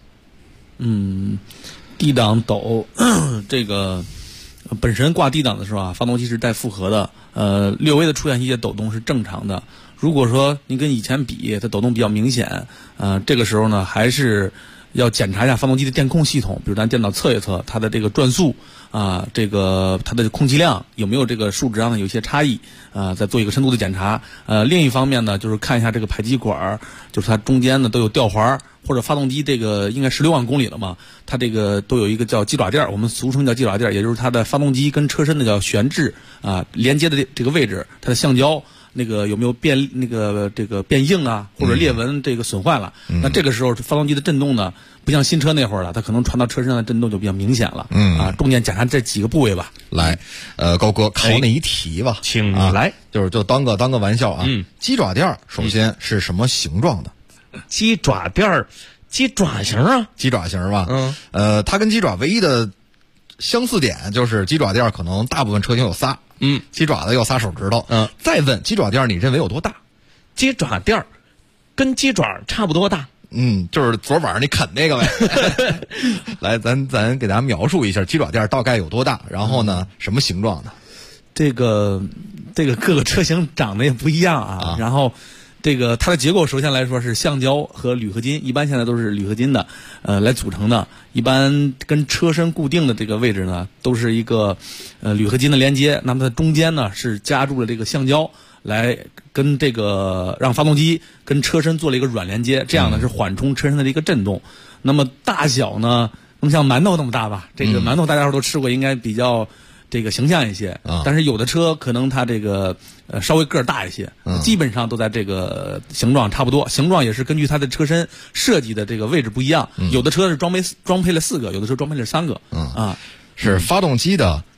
D 档抖这个本身挂 D 档的时候发动机是带负荷的，略微的出现一些抖动是正常的。如果说你跟以前比它抖动比较明显，这个时候呢还是要检查一下发动机的电控系统，比如咱电脑测一测它的这个转速这个它的空气量有没有这个数值上的有些差异再做一个深度的检查。另一方面呢，就是看一下这个排气管，就是它中间呢都有吊环，或者发动机这个应该16万公里了嘛，它这个都有一个叫鸡爪垫，我们俗称叫鸡爪垫，也就是它的发动机跟车身的叫悬置连接的这个位置，它的橡胶那个有没有变硬或者裂纹这个损坏了。那这个时候发动机的震动呢，不像新车那会儿了，它可能传到车身上的震动就比较明显了。重点检查这几个部位吧。 来，高哥考你一题吧， 请来， 就当个玩笑鸡爪垫首先是什么形状的？ 鸡爪垫鸡爪形鸡爪形吧。它跟鸡爪唯一的相似点就是鸡爪垫可能大部分车型有仨。鸡爪子要仨手指头。再问鸡爪垫你认为有多大？ 鸡爪垫跟鸡爪差不多大。 就是昨晚上你啃那个呗。来，咱给大家描述一下鸡爪垫大概有多大，然后呢什么形状的？ 这个各个车型长得也不一样然后这个它的结构首先来说是橡胶和铝合金，一般现在都是铝合金的来组成的。一般跟车身固定的这个位置呢，都是一个铝合金的连接，那么它中间呢是加入了这个橡胶，来跟这个让发动机跟车身做了一个软连接，这样呢是缓冲车身的这个震动。那么大小呢能像馒头那么大吧？这个馒头大家伙都吃过，应该比较这个形象一些。但是有的车可能它这个稍微个儿大一些，基本上都在这个形状差不多。形状也是根据它的车身设计的这个位置不一样，有的车是装配了4个，有的车装配了3个。 是发动机的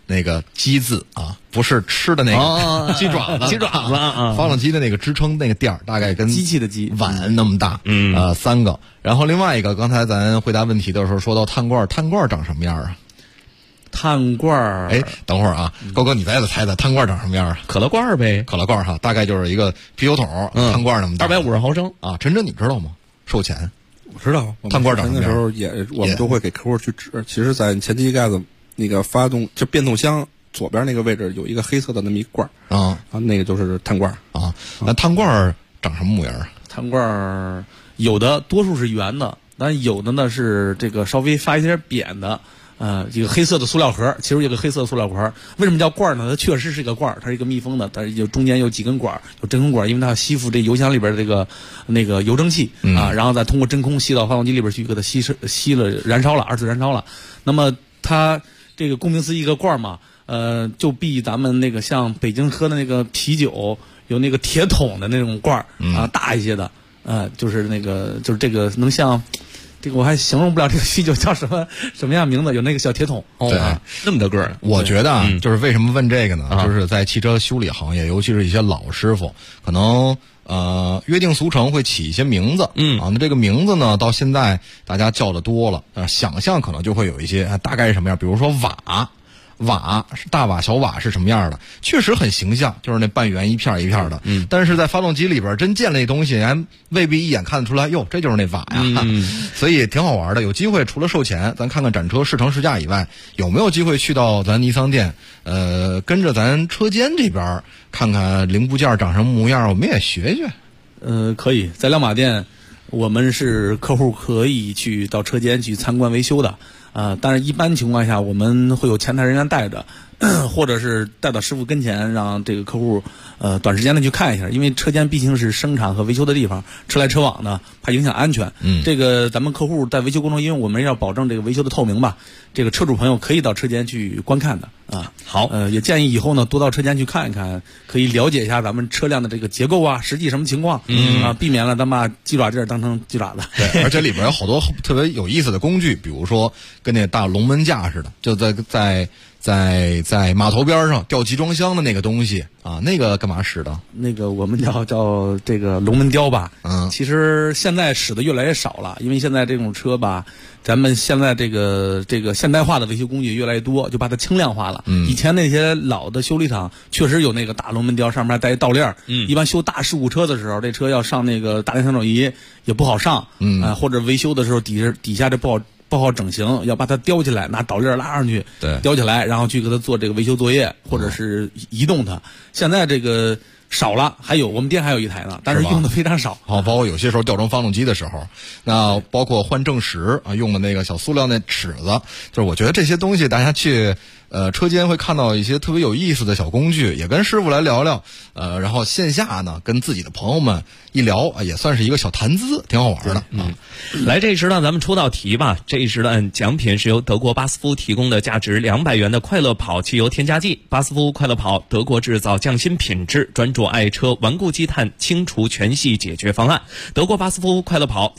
那个鸡字啊，不是吃的那个鸡爪子， 鸡爪子啊， 发动机的那个支撑那个垫儿，大概跟机器的机碗那么大，3个。然后另外一个，刚才咱回答问题的时候说到碳罐，碳罐长什么样啊？ 碳罐儿， 哎，等会儿啊，高哥，你再猜猜，碳罐长什么样啊？ 可乐罐呗， 可乐罐哈，大概就是一个啤酒桶，碳罐那么大 ，250毫升啊。陈真，你知道吗？售前我知道， 碳罐长什么样？ 的时候我们都会给客户去指。其实，在前机盖子那个就变速箱左边那个位置有一个黑色的那么一罐啊， 那个就是碳罐啊。那碳罐长什么模样啊？ 碳罐有的多数是圆的，但有的呢是这个稍微发一些扁的。一个黑色的塑料盒，其实有个黑色的塑料盒，为什么叫罐呢？它确实是一个罐，它是一个密封的，但是有中间有几根管，有真空管，因为它要吸附这油箱里边的那个油蒸气然后再通过真空吸到发动机里边去，给它吸了燃烧了，二次燃烧了。那么它这个顾名思义一个罐嘛，就比咱们那个像北京喝的那个啤酒有那个铁桶的那种罐大一些的，就是这个能像。这个我还形容不了这个啤酒叫什么样名字，有那个小铁桶对， 那么大个儿。 我觉得就是为什么问这个呢？就是在汽车修理行业，尤其是一些老师傅，可能约定俗成会起一些名字，那这个名字呢，到现在大家叫的多了，想象可能就会有一些大概是什么样，比如说瓦是大瓦小瓦是什么样的，确实很形象，就是那半圆一片一片的。但是在发动机里边真见了那东西，还未必一眼看得出来，哟，这就是那瓦呀。所以挺好玩的。有机会除了售前，咱看看展车试乘试驾以外，有没有机会去到咱尼桑店，跟着咱车间这边看看零部件长什么模样，我们也学学。 可以在亮马店，我们是客户可以去到车间去参观维修的。但是一般情况下，我们会有前台人员带着，或者是带到师傅跟前，让这个客户短时间内去看一下，因为车间毕竟是生产和维修的地方，车来车往的，怕影响安全。这个咱们客户在维修过程中，因为我们要保证这个维修的透明吧，这个车主朋友可以到车间去观看的啊。 好， 也建议以后呢多到车间去看一看，可以了解一下咱们车辆的这个结构啊，实际什么情况，避免了咱把鸡爪劲当成鸡爪子。 对，而且里边有好多特别有意思的工具，比如说跟那大龙门架似的，就在码头边上吊集装箱的那个东西啊，那个干嘛使的？ 那个我们叫这个龙门雕吧。其实现在使的越来越少了，因为现在这种车吧，咱们现在这个现代化的维修工具越来越多，就把它轻量化了。以前那些老的修理厂确实有那个大龙门雕，上面还带一倒链。一般修大事故车的时候，这车要上那个大电调整仪也不好上。或者维修的时候底下这不好整形，要把它吊起来，拿倒链拉上去，吊起来，然后去给它做这个维修作业，或者是移动它。现在这个少了，我们店还有一台呢，但是用的非常少。 包括有些时候调成发动机的时候，那包括换正时啊，用的那个小塑料那尺子，就是我觉得这些东西大家去车间会看到一些特别有意思的小工具，也跟师傅来聊聊，然后线下呢跟自己的朋友们一聊，也算是一个小谈资，挺好玩的。 来，这一时段咱们出道题吧。这一时段奖品是由德国巴斯夫提供的价值200元的快乐跑汽油添加剂。巴斯夫快乐跑，德国制造，匠心品质，专注爱车顽固积碳清除全系解决方案。德国巴斯夫快乐跑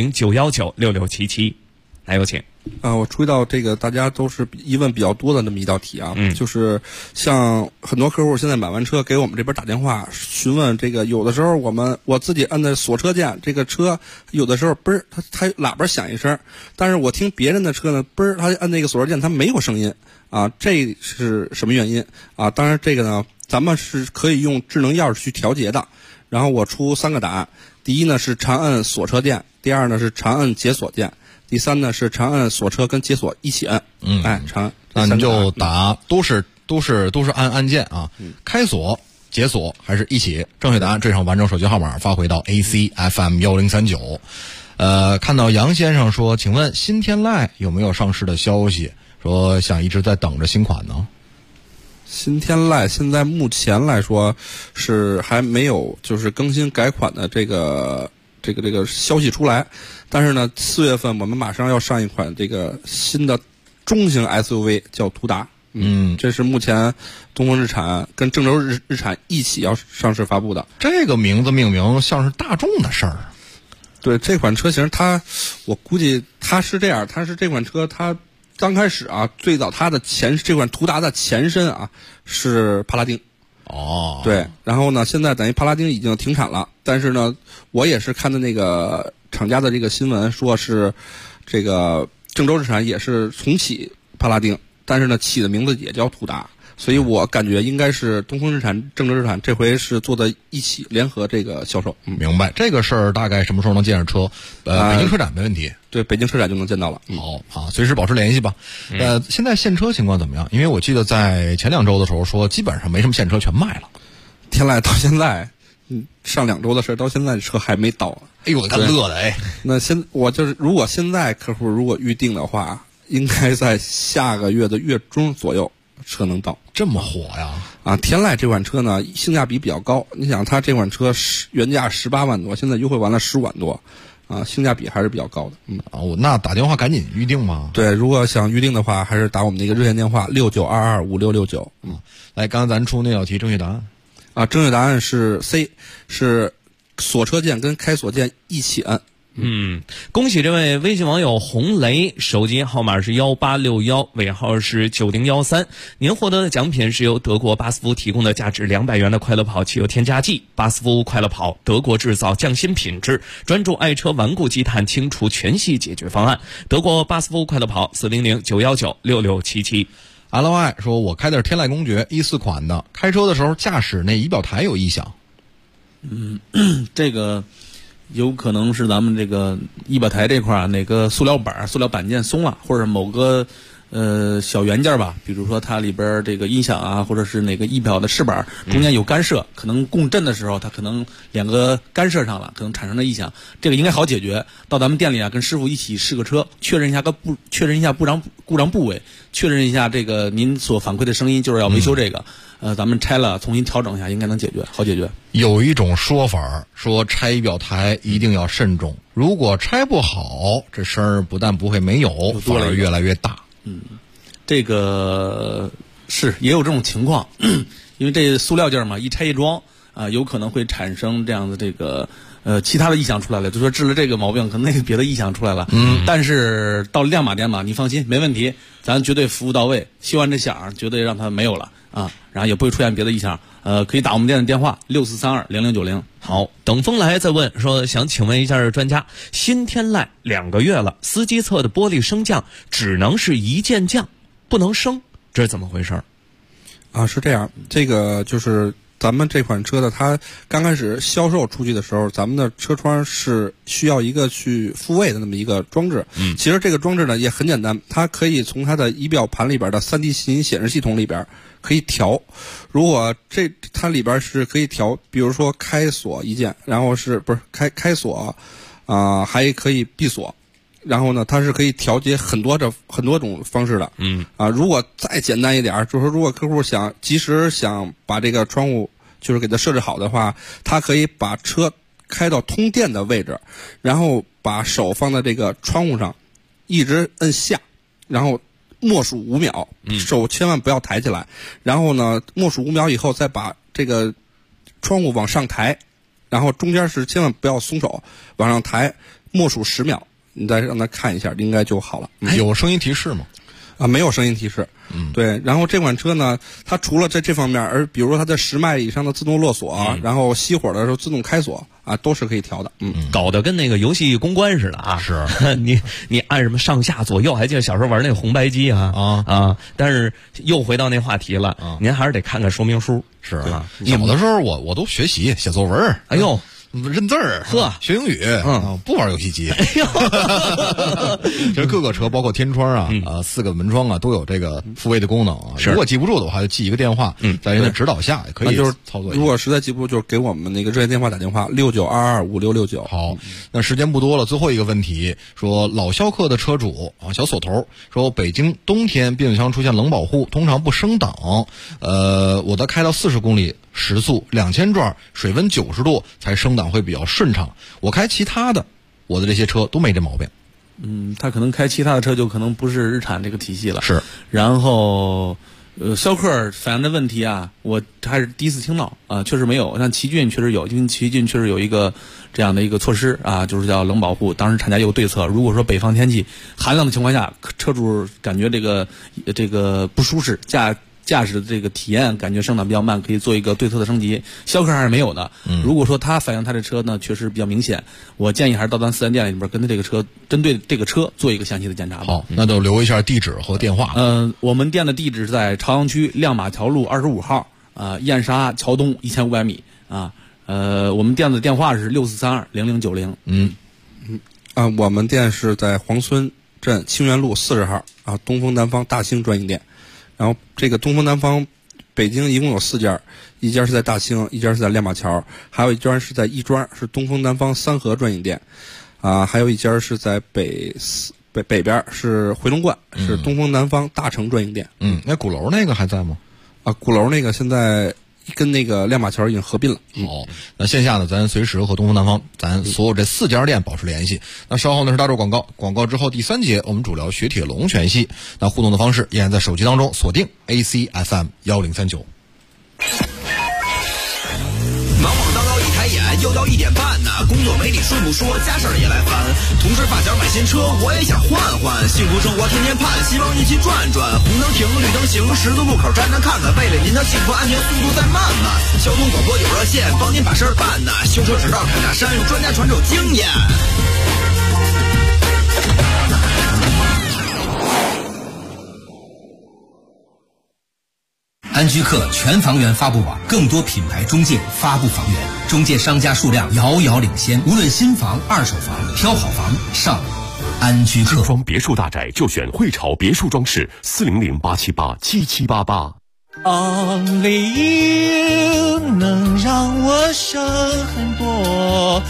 ，400-919-6677。来，有请。 我注意到这个大家都是疑问比较多的这么一道题啊，就是像很多客户现在买完车给我们这边打电话询问这个，有的时候我自己按的锁车键，这个车有的时候嘣儿它喇叭响一声，但是我听别人的车呢嘣儿它按那个锁车键它没有声音啊，这是什么原因啊？当然这个呢咱们是可以用智能钥匙去调节的。然后我出3个答案，第一呢是长按锁车键，第二呢是长按解锁键，第三呢是长按锁车跟解锁一起按。长按。 那你就打都是按按键啊，开锁、解锁还是一起？正确答案缀上完整手机号码发回到 ACFM1039。看到杨先生说，请问新天籁有没有上市的消息？说想一直在等着新款呢。 新天籁现在目前来说是还没有就是更新改款的这个消息出来，但是呢4月份我们马上要上一款这个新的中型 SUV 叫途达。这是目前东风日产跟郑州日产一起要上市发布的。 这个名字命名像是大众的事儿。 对，这款车型我估计它是这样，它是这款车它刚开始啊，最早它的这款途达的前身啊是帕拉丁。 哦， 对，然后呢，现在等于帕拉丁已经停产了，但是呢，我也是看的那个厂家的这个新闻，说是这个郑州日产也是重启帕拉丁，但是呢，起的名字也叫途达。所以我感觉应该是东风日产、郑州日产这回是做的一起联合这个销售。 明白这个事儿大概什么时候能见着车？北京车展没问题。 对，北京车展就能见到了。 好啊，随时保持联系吧。现在现车情况怎么样？因为我记得在前2周的时候说，基本上没什么现车，全卖了。 天籁到现在，上2周的事到现在车还没到。 哎呦，我看乐的哎。 那我就是如果现在客户如果预定的话，应该在下个月的月中左右。车能到。 这么火呀！ 啊，天籁这款车呢，性价比比较高。你想，它这款车原价18万多，现在优惠完了15万多，啊，性价比还是比较高的。 那打电话赶紧预定吗？ 对，如果想预定的话，还是打我们那个热线电话69225669。 来，刚才咱出那道题正确答案。 啊，正确答案是 C， 是锁车键跟开锁键一起按。 恭喜这位微信网友红雷，手机号码是1861，尾号是9013。您获得的奖品是由德国巴斯夫提供的价值200元的快乐跑汽油添加剂。巴斯夫快乐跑，德国制造，匠心品质，专注爱车顽固积碳清除全系解决方案。德国巴斯夫快乐跑，400-919-6677。 LY 说，我开的是天籁公爵14款的，开车的时候驾驶那仪表台有异响。 这个有可能是咱们这个仪表台这块哪个塑料板件松了，或者某个小元件吧，比如说它里边这个音响啊，或者是哪个仪表的饰板中间有干涉，可能共振的时候它可能2个干涉上了，可能产生了异响。这个应该好解决，到咱们店里啊，跟师傅一起试个车，确认一下故障部位，确认一下这个您所反馈的声音，就是要维修这个。咱们拆了重新调整一下，应该能解决，好解决。 有一种说法说拆仪表台一定要慎重，如果拆不好，这声儿不但不会没有，反而越来越大。 这个是也有这种情况，因为这塑料件嘛，一拆一装啊，有可能会产生这样的这个其他的异响出来了，就说治了这个毛病，可能那个别的异响出来了。但是到亮马店嘛，你放心，没问题，咱绝对服务到位，修完这响绝对让它没有了啊，然后也不会出现别的异响。可以打我们店的电话6432-0090。 好，等风来再问说，想请问一下专家，新天籁2个月了，司机侧的玻璃升降只能是一键降，不能升，这是怎么回事？ 啊，是这样，这个就是咱们这款车的，它刚开始销售出去的时候，咱们的车窗是需要一个去复位的那么一个装置。其实这个装置呢也很简单，它可以从它的仪表盘里边的 3D 信息显示系统里边可以调。如果它里边是可以调，比如说开锁一键，然后是不是开锁还可以闭锁。然后呢，它是可以调节很多种方式的。如果再简单一点，就是说如果客户及时想把这个窗户就是给它设置好的话，他可以把车开到通电的位置，然后把手放在这个窗户上，一直摁下，然后默数5秒，手千万不要抬起来。然后呢，默数5秒以后，再把这个窗户往上抬，然后中间是千万不要松手，往上抬，默数10秒。你再让他看一下，应该就好了。 有声音提示吗？ 没有声音提示。对。然后这款车呢，它除了这方面，而比如说它在10迈以上的自动落锁，然后熄火的时候自动开锁啊，都是可以调的。 搞得跟那个游戏公关似的啊。 是。 你按什么上下左右，还记得小时候玩那个红白机啊。但是又回到那话题了，您还是得看看说明书。 是啊。有的时候我都学习写作文。 哎呦。 认字儿，学英语，不玩游戏机。其实各个车，包括天窗4个门窗都有这个复位的功能啊。如果记不住的话，就记一个电话，在人的指导下也可以操作。 如果实在记不住，就是给我们那个热线电话打电话69225669。 好，那时间不多了，最后一个问题，说老逍客的车主小锁头说，北京冬天变速箱出现冷保护，通常不升档，我的开到40公里。时速2000转，水温90度才升档会比较顺畅。我开其他的，我的这些车都没这毛病。 他可能开其他的车就可能不是日产这个体系了。 是。 然后逍客反映的问题啊，我还是第一次听到啊，确实没有。像奇骏确实有，因为奇骏确实有一个这样的一个措施啊，就是叫冷保护。当时厂家有对策，如果说北方天气寒冷的情况下，车主感觉这个不舒适，驾驶的这个体验感觉升档比较慢，可以做一个对策的升级。逍客还是没有的。如果说他反映他的车呢确实比较明显，我建议还是到咱4S店里边跟他这个车针对这个车做一个详细的检查吧。 好，那就留一下地址和电话。 我们店的地址是在朝阳区亮马桥路25号燕莎桥东1500米啊。我们店的电话是64320090。 我们店是在黄村镇清源路40号啊，东风南方大兴专营店。然后这个东风南方北京一共有4家，一家是在大兴，一家是在亮马桥，还有一家是在亦庄，是东风南方三河专营店还有一家是在北边是回龙观，是东风南方大成专营店。 那鼓楼那个还在吗？ 鼓楼那个现在跟那个亮马桥已经合并了。 好，那线下呢，咱随时和东风南方咱所有这4家店保持联系。那稍后呢是大洲广告，广告之后第3节我们主聊雪铁龙全系。那互动的方式依然在手机当中锁定 ACFM 1039。 忙忙叨叨一抬眼又到1点半呢，工作没你顺不说，家事儿也来烦。同事发小买新车，我也想换换，幸福生活天天盼，希望一起转转。红灯停，绿灯行，十字路口站站看看，为了您的幸福安全，速度再慢慢。交通广播有热线，帮您把事儿办呢。修车直到砍大山，专家传授经验。 安居客全房源发布网，更多品牌中介发布房源，中介商家数量遥遥领先。无论新房、二手房，挑好房上安居客。 装别墅大宅就选汇潮别墅装饰，400-878-7788。 Only you 能让我省很多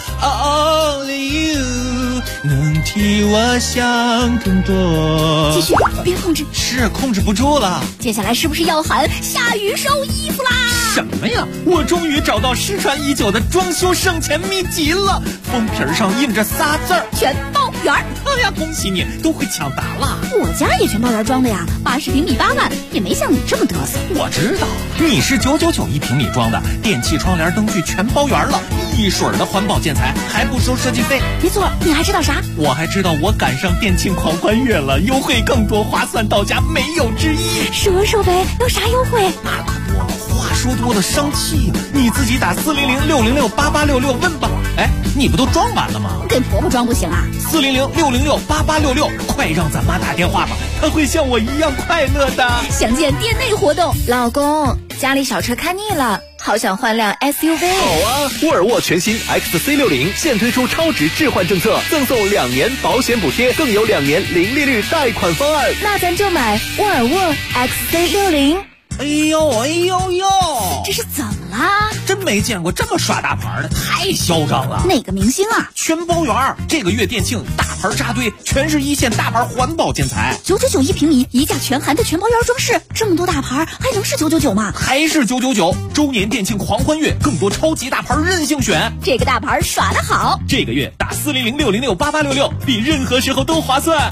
，Only you 能替我想更多。 继续，别控制， 是控制不住了。 接下来是不是要喊下雨收衣服啦？ 什么呀？我终于找到失传已久的装修省钱秘籍了，封皮上印着仨字儿： 全包圆。 哎呀，恭喜你，都会抢答了。 我家也全包圆装的呀，80平米8万，也没像你这么嘚瑟。 我知道，你是999一平米装的，电器、窗帘、灯具全包圆了，一水儿的环保建材，还不收设计费。 没错，你还知道啥？ 我还知道我赶上电庆狂欢月了，优惠更多，划算到家没有之一。 说说呗，有啥优惠？ 那可多了，话说多了生气呀！你自己打400-606-8866问吧。哎，你不都装完了吗？ 给婆婆装不行啊 ？400-606-8866，快让咱妈打电话吧，她会像我一样快乐的。 详见店内活动。 老公，家里小车看腻了，好想换辆 SUV。 好啊，沃尔沃全新 XC60现推出超值置换政策，赠送2年保险补贴，更有2年零利率贷款方案。 那咱就买沃尔沃 XC60。 哎呦哎呦呦， 这是怎么啦？ 真没见过这么耍大牌的，太嚣张了。 哪个明星啊？ 全包圆，这个月店庆大牌扎堆，全是一线大牌环保建材。 999一平米，一价全含的全包圆装饰，这么多大牌还能是999吗？ 还是999。周年店庆狂欢月，更多超级大牌任性选。 这个大牌耍得好， 这个月打400-606-8866，比任何时候都划算。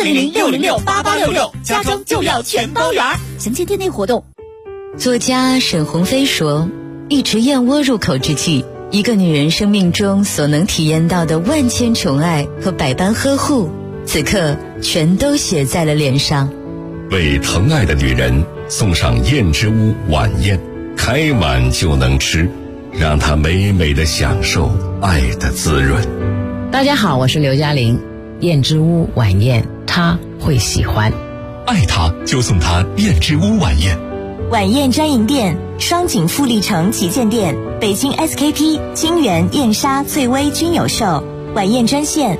400-606-8866，家装就要全包圆。详见店内活动。 作家沈鸿飞说，一池燕窝入口之际，一个女人生命中所能体验到的万千宠爱和百般呵护，此刻全都写在了脸上。 为疼爱的女人送上燕之屋晚宴，开碗就能吃，让她美美的享受爱的滋润。 大家好，我是刘嘉玲。燕之屋晚宴，她会喜欢。 爱她就送她燕之屋晚宴。 晚宴专营店：双井富力城旗舰店、北京 SKP、金源、燕莎、翠微均有售。晚宴专线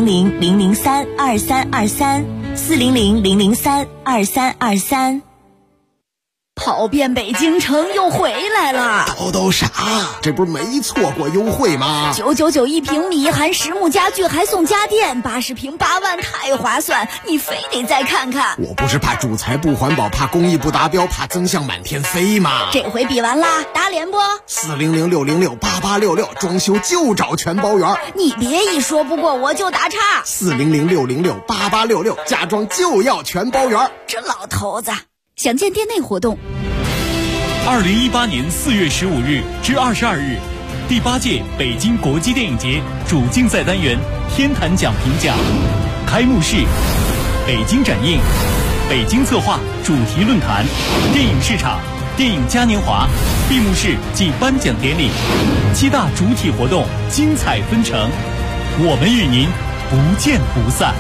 ：400-003-2323，400-003-2323。 跑遍北京城又回来了。 都啥？这不是没错过优惠吗 ？999一平米，含实木家具还送家电，80平8万，太划算！你非得再看看。 我不是怕主材不环保，怕工艺不达标，怕增项满天飞吗？ 这回比完啦，打脸不 ？400-606-8866，装修就找全包圆。 你别一说不过我就打岔。 400-606-8866，家装就要全包圆。 这老头子。 详见店内活动。 2018年4月15日至22日，第8届北京国际电影节主竞赛单元天坛奖评奖开幕式，北京展映，北京策划主题论坛，电影市场，电影嘉年华，闭幕式暨颁奖典礼，7大主体活动精彩纷呈，我们与您不见不散。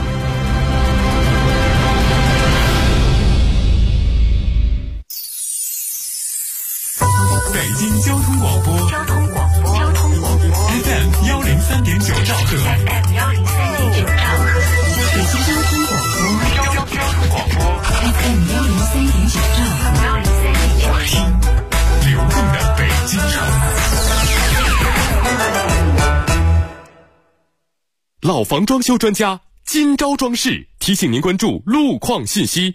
北京交通广播FM 103.9兆赫， 北京交通广播 FM 103.9兆赫， 听流动的北京城。老房装修专家今朝装饰提醒您关注路况信息。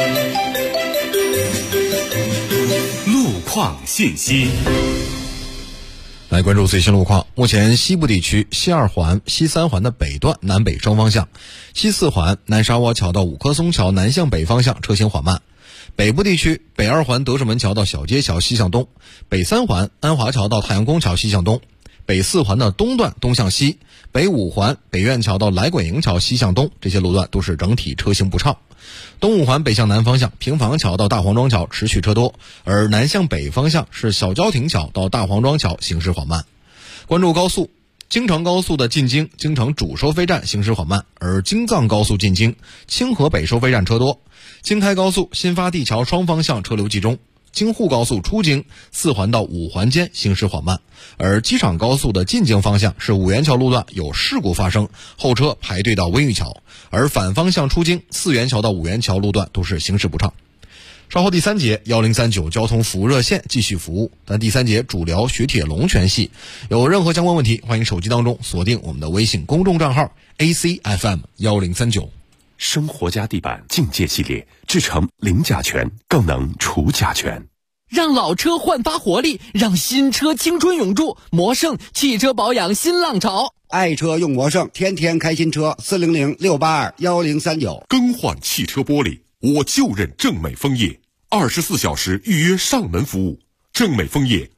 路况信息， 来关注最新路况。目前西部地区西2环、西3环的北段南北双方向，西4环南沙窝桥到五棵松桥南向北方向车行缓慢。北部地区北2环德胜门桥到小街桥西向东，北3环安华桥到太阳宫桥西向东，北4环的东段东向西，北5环北苑桥到来滚营桥西向东，这些路段都是整体车行不畅。东5环北向南方向平房桥到大黄庄桥持续车多，而南向北方向是小郊亭桥到大黄庄桥行驶缓慢。关注高速，京承高速的进京京承主收费站行驶缓慢，而京藏高速进京清河北收费站车多。京开高速新发地桥双方向车流集中，京沪高速出京4环到5环间行驶缓慢，而机场高速的进京方向是五元桥路段有事故发生，后车排队到温榆桥，而反方向出京4元桥到5元桥路段都是行驶不畅。稍后第3节1039交通服务热线继续服务，但第3节主聊雪铁龙全系。有任何相关问题，欢迎手机当中锁定我们的微信公众账号 ACFM 1039。 生活家地板境界系列制成零甲醛，更能除甲醛。 让老车焕发活力，让新车青春永驻。魔盛汽车保养新浪潮， 爱车用魔盛，天天开新车。400-682-1039。 更换汽车玻璃，我就认正美枫叶，24小时预约上门服务。正美枫叶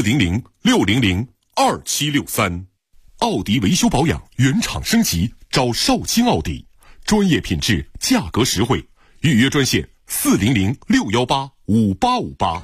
400-600-2763。奥迪维修保养原厂升级，找少卿奥迪，专业品质，价格实惠。预约专线400-618-5858。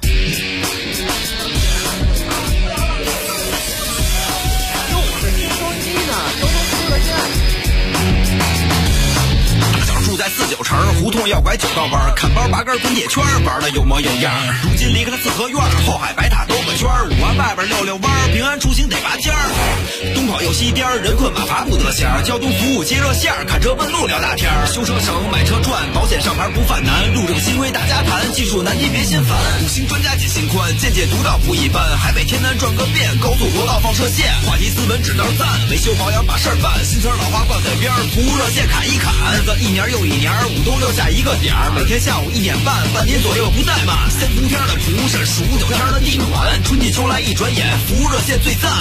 住在49城，胡同要拐9道弯，看包拔根滚铁圈，玩的有模有样。如今离开了四合院，后海白塔兜个圈，5环外边溜溜弯，平安出行得拔尖儿。东跑右西颠，人困马乏不得闲，交通服务接热线，看车问路聊大天，修车省买车赚，保险上牌不犯难，路政新规大家谈，技术难题别心烦。5星专家解心宽，见解独到不一般，海北天南转个遍，高速国道放射线，话题斯文指道赞，维修保养把事儿办，新车老花挂嘴边，服务热线砍一砍，日子一年又一年，5都留下一个点儿，每天下午1点半，半年左右不怠慢，先伏天的蒲是数9天的地暖，春季秋来一转眼，服务热线最赞。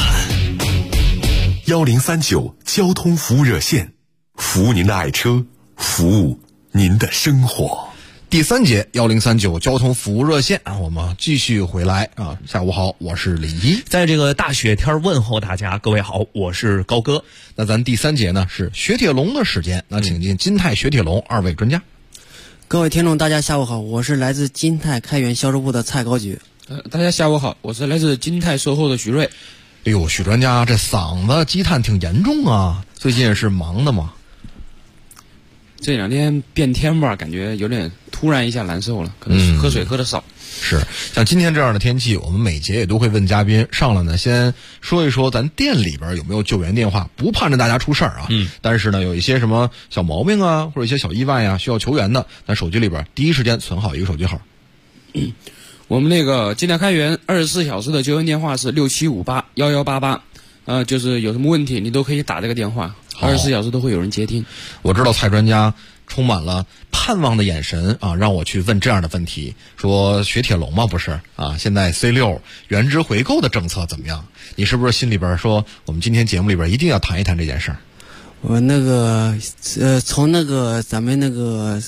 1039交通服务热线，服务您的爱车，服务您的生活。 第3节1039交通服务热线啊，我们继续回来啊。下午好，我是李一， 在这个大雪天问候大家，各位好，我是高哥。 那咱第3节呢是雪铁龙的时间，那请进金泰雪铁龙2位专家。 各位听众大家下午好，我是来自金泰开源销售部的蔡高举。 大家下午好，我是来自金泰售后的徐瑞。 哎呦，许专家这嗓子积碳挺严重啊，最近是忙的吗？ 这2天变天吧，感觉有点突然一下难受了，可能喝水喝的少。 是，像今天这样的天气，我们每节也都会问嘉宾上了呢，先说一说咱店里边有没有救援电话，不盼着大家出事儿啊。但是呢，有一些什么小毛病啊，或者一些小意外啊，需要求援的，咱手机里边第一时间存好一个手机号。 我们那个金泰开源24小时的救援电话是6758-1188，就是有什么问题你都可以打这个电话，24小时都会有人接听。 我知道蔡专家充满了盼望的眼神啊，让我去问这样的问题，说雪铁龙嘛不是啊，现在 C6 原汁回购的政策怎么样？你是不是心里边说我们今天节目里边一定要谈一谈这件事儿？ 我从那个咱们那个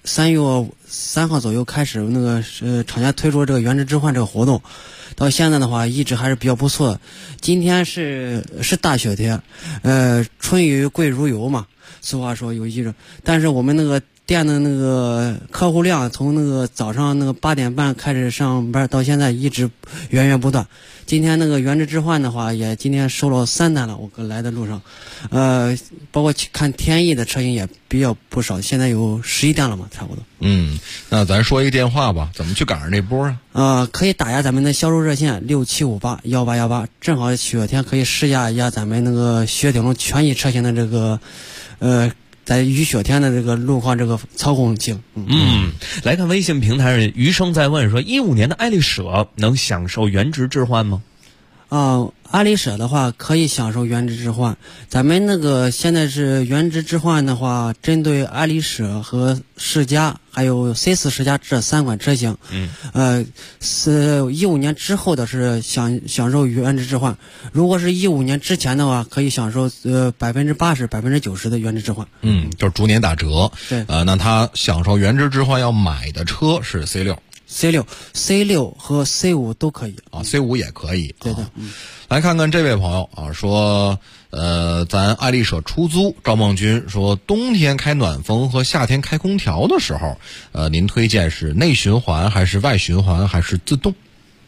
3月3号左右开始那个厂家推出这个原汁置换这个活动，到现在的话一直还是比较不错的。今天是大雪天，春雨贵如油嘛，俗话说有一种，但是我们那个店的那个客户量从那个早上那个8点半开始上班到现在一直源源不断。今天那个原汁置换的话，也今天收了3单了。我来的路上，包括看天翼的车型也比较不少，现在有11单了嘛，差不多。 那咱说一个电话吧，怎么去赶上这波啊？ 可以打下咱们的销售热线67581818，正好雪天可以试驾一下咱们那个雪铁龙全系车型的这个，在雨雪天的这个路况这个操控性。 来看微信平台上，余生在问说，15年的爱丽舍能享受原值置换吗？ 爱丽舍的话可以享受原值置换，咱们那个现在是原值置换的话，针对爱丽舍和世嘉还有 C4 世嘉这3款车型是15年之后的是享受原值置换，如果是15年之前的话可以享受80%、90%的原值置换。 就是逐年打折。 对， 那他享受原值置换要买的车是 C6 和 C5 都可以啊， C5 也可以。 对的。 来看看这位朋友啊，说咱爱丽舍出租，赵梦军说，冬天开暖风和夏天开空调的时候，您推荐是内循环还是外循环还是自动？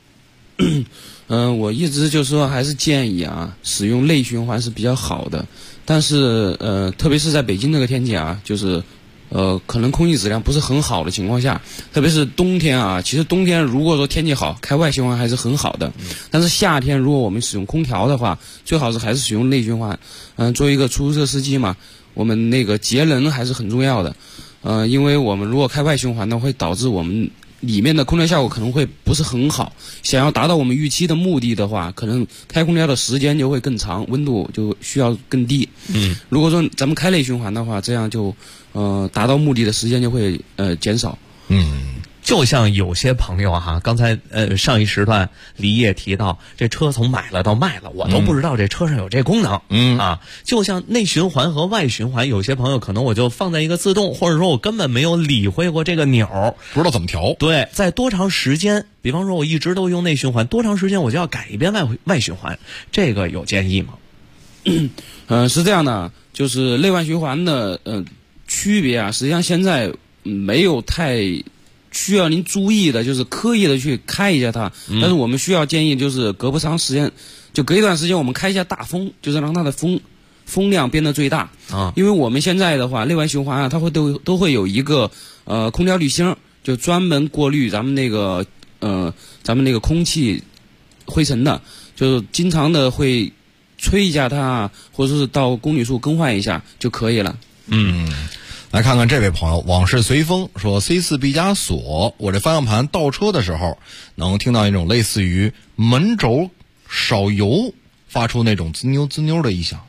我一直就说还是建议啊，使用内循环是比较好的，但是特别是在北京这个天气啊，就是可能空气质量不是很好的情况下，特别是冬天啊，其实冬天如果说天气好，开外循环还是很好的。但是夏天如果我们使用空调的话，最好是还是使用内循环。作为一个出租车司机嘛，我们那个节能还是很重要的。因为我们如果开外循环呢，会导致我们里面的空调效果可能会不是很好。想要达到我们预期的目的的话，可能开空调的时间就会更长，温度就需要更低。如果说咱们开内循环的话，这样就达到目的的时间就会减少。 就像有些朋友哈，刚才上一时段李也提到，这车从买了到卖了，我都不知道这车上有这功能。就像内循环和外循环，有些朋友可能我就放在一个自动，或者说我根本没有理会过这个钮， 不知道怎么调。 对，在多长时间，比方说我一直都用内循环，多长时间我就要改一遍外循环，这个有建议吗？ 是这样的，就是内外循环的区别啊，实际上现在没有太需要您注意的，就是刻意的去开一下它。但是我们需要建议，就是隔不长时间，就隔一段时间我们开一下大风，就是让它的风量变得最大。因为我们现在的话，内外循环啊，它都会有一个空调滤芯，就专门过滤咱们那个空气灰尘的，就是经常的会吹一下它，或者是到公里数更换一下就可以了。 来看看这位朋友，往事随风说 C4 毕加索，我这方向盘倒车的时候能听到一种类似于门轴少油发出那种滋妞滋妞的异响。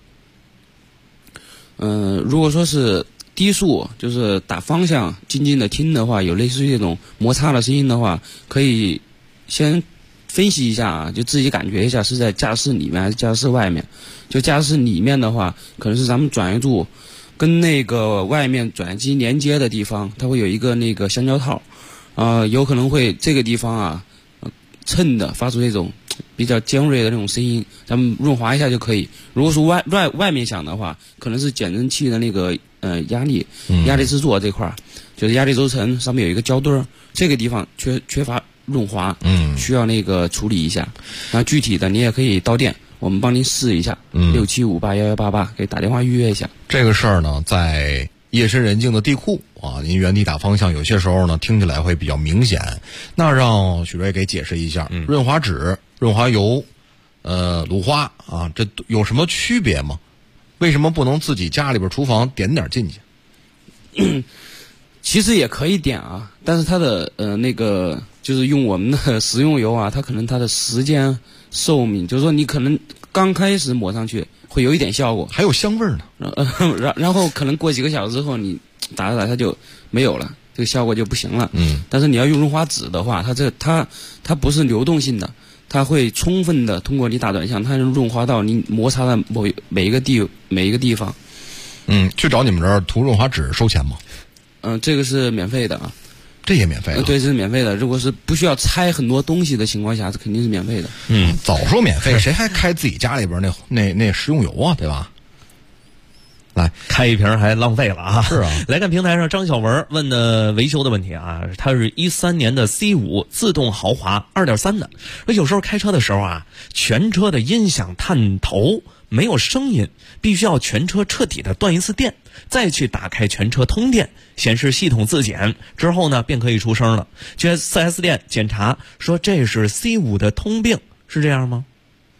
如果说是低速，就是打方向静静的听的话，有类似于这种摩擦的声音的话，可以先分析一下啊，就自己感觉一下是在驾驶里面还是驾驶外面。就驾驶里面的话，可能是咱们转向柱跟那个外面转向机连接的地方，它会有一个那个橡胶套，有可能会这个地方啊蹭的发出这种比较尖锐的那种声音，咱们润滑一下就可以。如果说外面响的话，可能是减震器的那个压力制作这块，就是压力轴承上面有一个胶墩儿，这个地方缺乏润滑，需要那个处理一下。然后具体的你也可以到店，我们帮您试一下，67581188，给打电话预约一下。 这个事儿呢，在夜深人静的地库啊，您原地打方向，有些时候呢听起来会比较明显。那让许瑞给解释一下，润滑脂、润滑油、卤花啊，这有什么区别吗？为什么不能自己家里边厨房点点进去？ 其实也可以点啊，但是它的那个就是用我们的食用油啊，它可能它的时间寿命，就是说你可能刚开始抹上去会有一点效果， 还有香味呢。 然后可能过几个小时之后，你打它就没有了，这个效果就不行了。但是你要用润滑脂的话，它不是流动性的，它会充分的通过你打转向，它能润滑到你摩擦的每一个地方。 去找你们这儿涂润滑脂收钱吗？ 这个是免费的啊。 这也免费的。 对，这是免费的。如果是不需要拆很多东西的情况下，这肯定是免费的。 早说免费，谁还开自己家里边那食用油啊，对吧？来开一瓶还浪费了啊！ 是啊， 来看平台上张小文问的维修的问题啊，他是13年的 C5 自动豪华2.3的，说有时候开车的时候啊，全车的音响探头没有声音，必须要全车彻底的断一次电，再去打开全车通电，显示系统自检之后呢，便可以出声了。去 4S 店检查说这是 C5 的通病，是这样吗？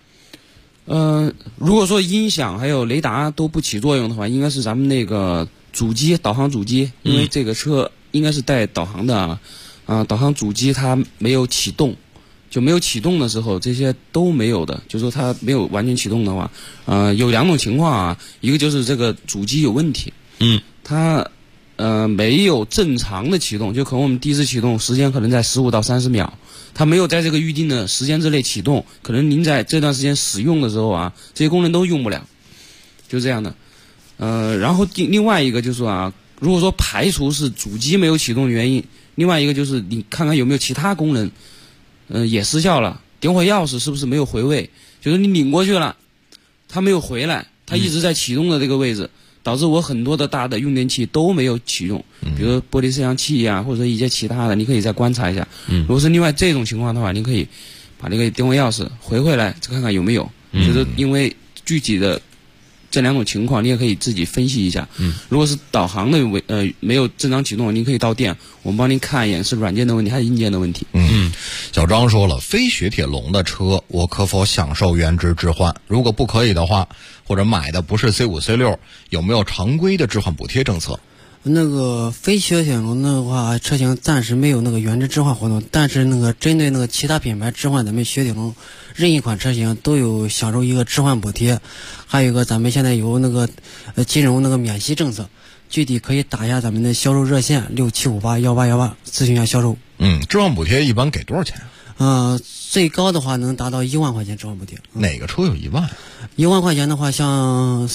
如果说音响还有雷达都不起作用的话，应该是咱们那个主机导航主机，因为这个车应该是带导航的导航主机它没有启动，就没有启动的时候，这些都没有的，就说它没有完全启动的话，有2种情况啊，一个就是这个主机有问题，它没有正常的启动，就可能我们第一次启动时间可能在15到30秒。它没有在这个预定的时间之内启动，可能您在这段时间使用的时候啊，这些功能都用不了，就这样的。然后另外一个就是说如果说排除是主机没有启动的原因，另外一个就是你看看有没有其他功能，也失效了。点火钥匙是不是没有回位？就是你拧过去了，它没有回来，它一直在启动的这个位置。导致我很多的大的用电器都没有启动，比如玻璃摄像器呀，或者说一些其他的，你可以再观察一下。如果是另外这种情况的话，你可以把这个点火钥匙回来，看看有没有。就是因为具体的这2种情况，你也可以自己分析一下。如果是导航的没有正常启动，您可以到店，我们帮您看一眼是软件的问题还是硬件的问题。 小张说了，非雪铁龙的车我可否享受原值置换？如果不可以的话，或者买的不是 C5 C6， 有没有常规的置换补贴政策？ 那个非雪铁龙的话，车型暂时没有那个原值置换活动，但是那个针对那个其他品牌置换，咱们雪铁龙任意款车型都有享受一个置换补贴，还有一个咱们现在有那个金融那个免息政策，具体可以打一下咱们的销售热线67581818咨询一下销售。 置换补贴一般给多少钱？ 最高的话能达到1万块钱置换补贴。 哪个车有1万 ？1万块钱的话，像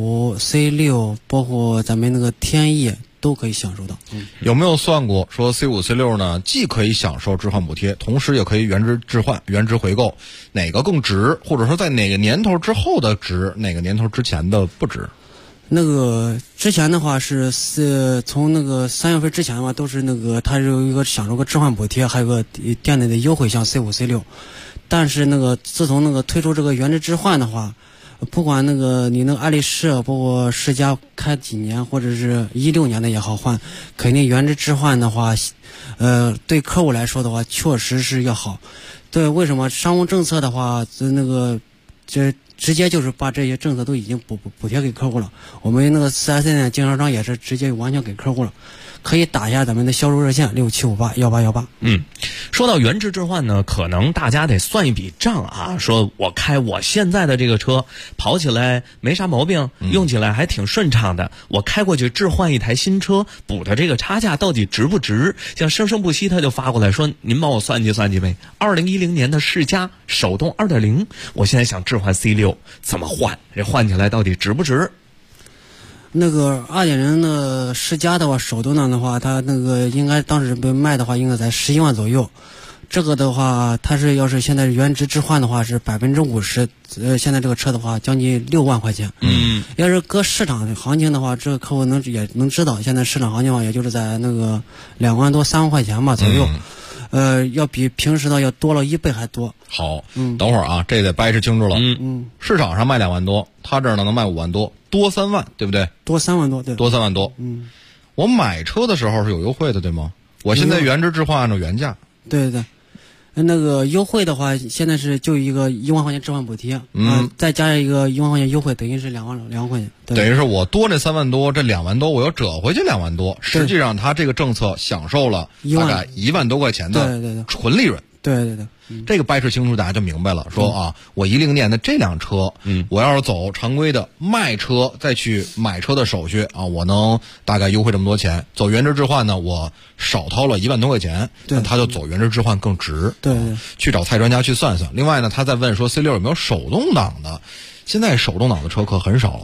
C5、C6， 包括咱们那个天翼都可以享受到。 有没有算过说 C5、C6 呢，既可以享受置换补贴，同时也可以原值置换、原值回购，哪个更值？或者说在哪个年头之后的值，哪个年头之前的不值？ 那个之前的话是从那个3月份之前的话，都是那个它有一个享受个置换补贴，还有个店内的优惠，像 C5、C6。但是那个自从那个推出这个原值置换的话，不管那个你那个爱丽仕包括世嘉开几年，或者是16年的也好换，肯定原值置换的话，对客户来说的话，确实是要好。对，为什么商务政策的话，那个直接就是把这些政策都已经补贴给客户了。我们那个 4S 店经销商也是直接完全给客户了。可以打一下咱们的销售热线67581818。 说到原值置换呢，可能大家得算一笔账啊。说我开我现在的这个车，跑起来没啥毛病，用起来还挺顺畅的。我开过去置换一台新车，补的这个差价到底值不值？像生生不息他就发过来说，您帮我算计算计呗。2010年的世嘉手动 2.0， 我现在想置换 C6， 怎么换？这换起来到底值不值？ 那个2.0的世嘉的话，手动挡的话，它那个应该当时被卖的话，应该在11万左右。这个的话，它是要是现在原值置换的话是50%，现在这个车的话将近6万块钱。要是搁市场行情的话，这个客户也能知道，现在市场行情的话，也就是在那个2万多3万块钱吧左右。要比平时的要多了1倍还多。 好，等会儿啊，这得掰扯清楚了。市场上卖2万多，他这儿呢能卖5万多，多3万，对不对？ 多3万多，对。 多3万多。我买车的时候是有优惠的，对吗？我现在原值置换按照原价。 对对。那个优惠的话，现在是就一个1万块钱置换补贴，再加一个1万块钱优惠，等于是2万块钱。 等于是我多那3万多，这2万多我又折回去2万多，实际上他这个政策享受了大概1万多块钱的纯利润。 对， 这个掰扯清楚，大家就明白了。说啊，我10年的这辆车，我要是走常规的卖车再去买车的手续啊，我能大概优惠这么多钱。走原值置换呢，我少掏了1万多块钱，那他就走原值置换更值。 对， 去找蔡专家去算算。另外呢，他再问说 C6 有没有手动挡的？现在手动挡的车可很少了吧？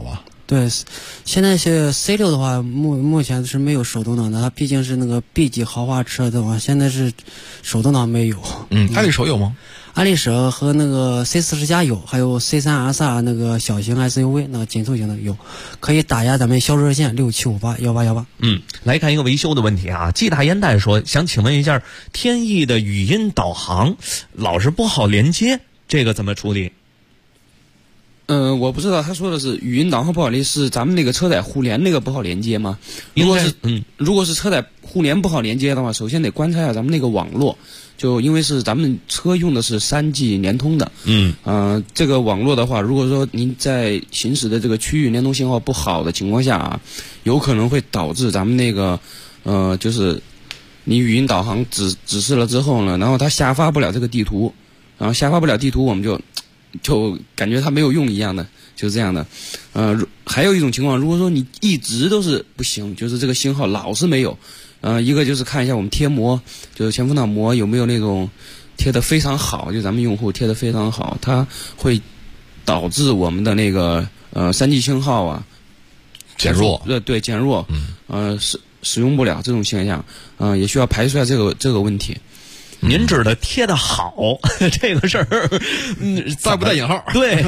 对，现在是 C6的话，目前是没有手动挡的，它毕竟是那个 B 级豪华车的话，现在是手动挡没有。 爱丽舍有吗？ 爱丽舍和那个 C40加有，还有 C3 那个小型 SUV 那个紧凑型的有，可以打压咱们销售热线67581818。 来看一个维修的问题啊，季大烟袋说想请问一下，天翼的语音导航老是不好连接，这个怎么处理？ 我不知道他说的是语音导航不好连，是咱们那个车载互联那个不好连接吗？如果是车载互联不好连接的话，首先得观察一下咱们那个网络，就因为是咱们车用的是3G 联通的，这个网络的话，如果说您在行驶的这个区域联通信号不好的情况下啊，有可能会导致咱们那个就是你语音导航指示了之后呢，然后它下发不了这个地图，然后下发不了地图，我们就感觉它没有用一样的，就是这样的。还有一种情况，如果说你一直都是不行，就是这个信号老是没有，一个就是看一下我们贴膜，就是前风挡膜有没有那种贴得非常好，就咱们用户贴得非常好，它会导致我们的那个3G 信号啊减弱， 对减弱，使用不了这种现象，也需要排除一下这个问题。 您指的贴的好这个事儿， 带不带引号？ 对，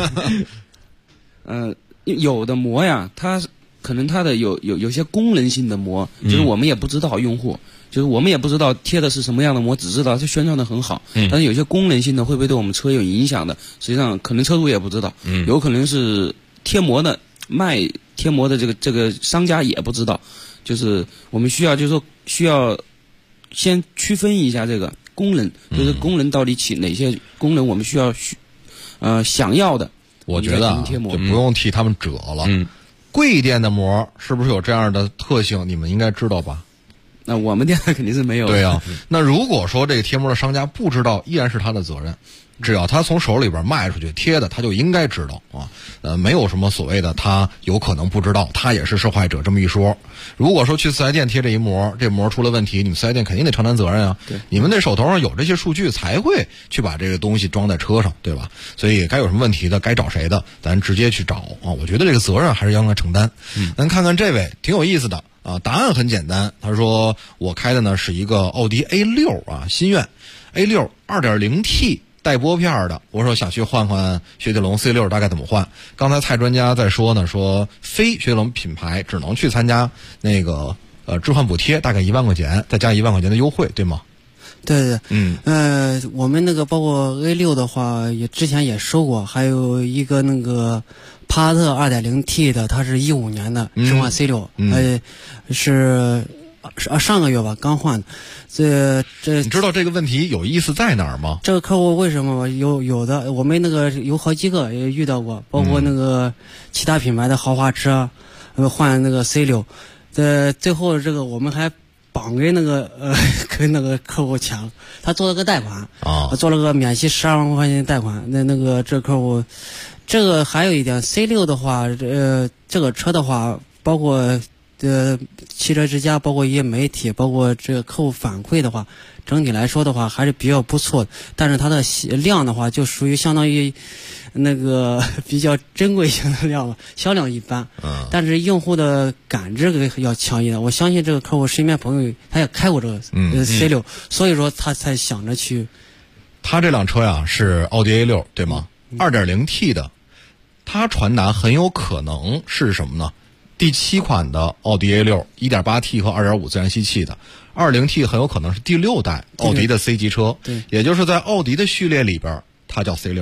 有的膜呀，它可能它的有些功能性的膜，就是我们也不知道用户，就是我们也不知道贴的是什么样的膜，只知道它宣传的很好，但是有些功能性的会不会对我们车有影响的，实际上可能车主也不知道，有可能是贴膜的卖贴膜的这个商家也不知道，就是我们需要先区分一下这个功能，就是功能到底起哪些功能，我们需要想要的。 我觉得就不用替他们折了。贵店的膜是不是有这样的特性？你们应该知道吧？ 那我们店肯定是没有的。 对啊，那如果说这个贴膜的商家不知道，依然是他的责任。只要他从手里边卖出去贴的，他就应该知道啊。没有什么所谓的他有可能不知道，他也是受害者这么一说。如果说去4S店贴这一膜，这膜出了问题，你们4S店肯定得承担责任啊。 对， 你们那手头上有这些数据，才会去把这个东西装在车上，对吧？所以该有什么问题的，该找谁的，咱直接去找啊。我觉得这个责任还是要承担。咱看看这位挺有意思的啊，答案很简单，他说我开的呢是一个奥迪 A6 啊，新愿 A6 2.0T。带拨片的，我说想去换换雪铁龙 C6 大概怎么换？刚才蔡专家在说呢，说非雪铁龙品牌只能去参加那个置换补贴，大概1万块钱，再加1万块钱的优惠，对吗？ 对，我们那个包括 A6 的话，之前也收过，还有一个那个帕萨特 2.0T 的，它是15年的置换 C6，是上个月吧刚换的。 你知道这个问题有意思在哪儿吗？ 这个客户为什么有的我们那个有好几个也遇到过，包括那个其他品牌的豪华车换那个 C6，最后这个我们还绑给那个跟那个客户抢，他做了个贷款做了个免息12万块钱的贷款，那个这客户，这个还有一点 C6 的话，这个车的话，包括汽车之家，包括一些媒体，包括这个客户反馈的话，整体来说的话还是比较不错的。但是它的量的话，就属于相当于那个比较珍贵型的量了，销量一般。但是用户的感知要强一点。我相信这个客户身边朋友他也开过这个C6，所以说他才想着去。 他这辆车呀是奥迪 A6 对吗？2.0T 的，它传达很有可能是什么呢？第7款的奥迪 A6 1.8T 和 2.5 自然吸气的 20T 很有可能是第6代奥迪的 C 级车， 对， 也就是在奥迪的序列里边它叫 C6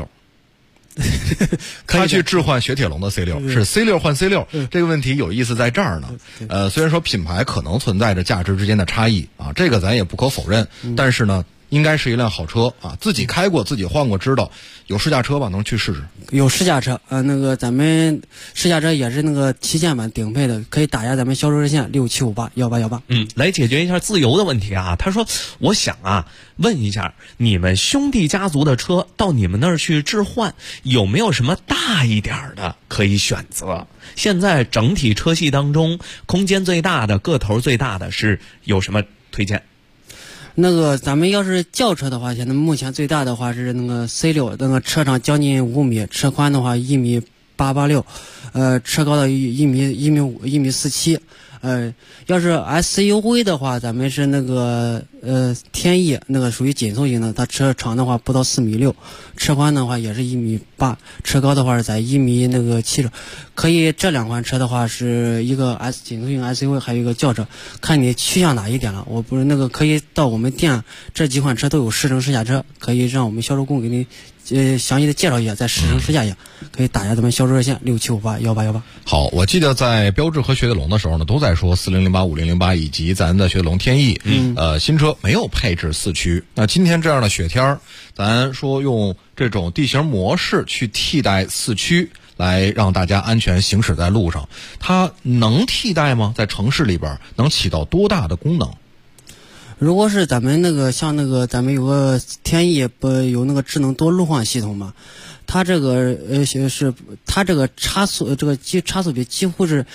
他去置换雪铁龙的 C6 是 C6 换 C6，这个问题有意思在这儿呢。虽然说品牌可能存在着价值之间的差异啊，这个咱也不可否认，但是呢应该是一辆好车啊，自己开过自己换过知道，有试驾车吧能去试试。 有试驾车那个咱们试驾车也是那个旗舰版顶配的，可以打压咱们销售热线67581818。 来解决一下自由的问题啊。他说我想问一下，你们兄弟家族的车到你们那儿去置换，有没有什么大一点的可以选择？现在整体车系当中空间最大的个头最大的是有什么推荐？ 那个咱们要是轿车的话，现在目前最大的话是那个 C6，那个车长将近5米，车宽的话1.8米 1.886，车高到1.47米。要是 SUV 的话，咱们是那个天翼，那个属于紧凑型的，它车长的话不到4.6米，车宽的话也是1.8米，车高的话是在1.7米。可以这两款车的话是一个紧凑型 SUV， 还有一个轿车，看你趋向哪一点了。我不是那个可以到我们店，这几款车都有试乘试驾车，可以让我们销售工给你详细的介绍一下，再试乘试驾一下，可以打下咱们销售热线67581818。 好，我记得在标致和雪铁龙的时候呢，都在说4008、5008以及咱的雪铁龙天翼，新车没有配置4驱。那今天这样的雪天，咱说用这种地形模式去替代4驱，来让大家安全行驶在路上，它能替代吗？在城市里边能起到多大的功能？ 如果是咱们那个像那个咱们有个天翼不有那个智能多路况系统嘛，它这个它这个差速比几乎是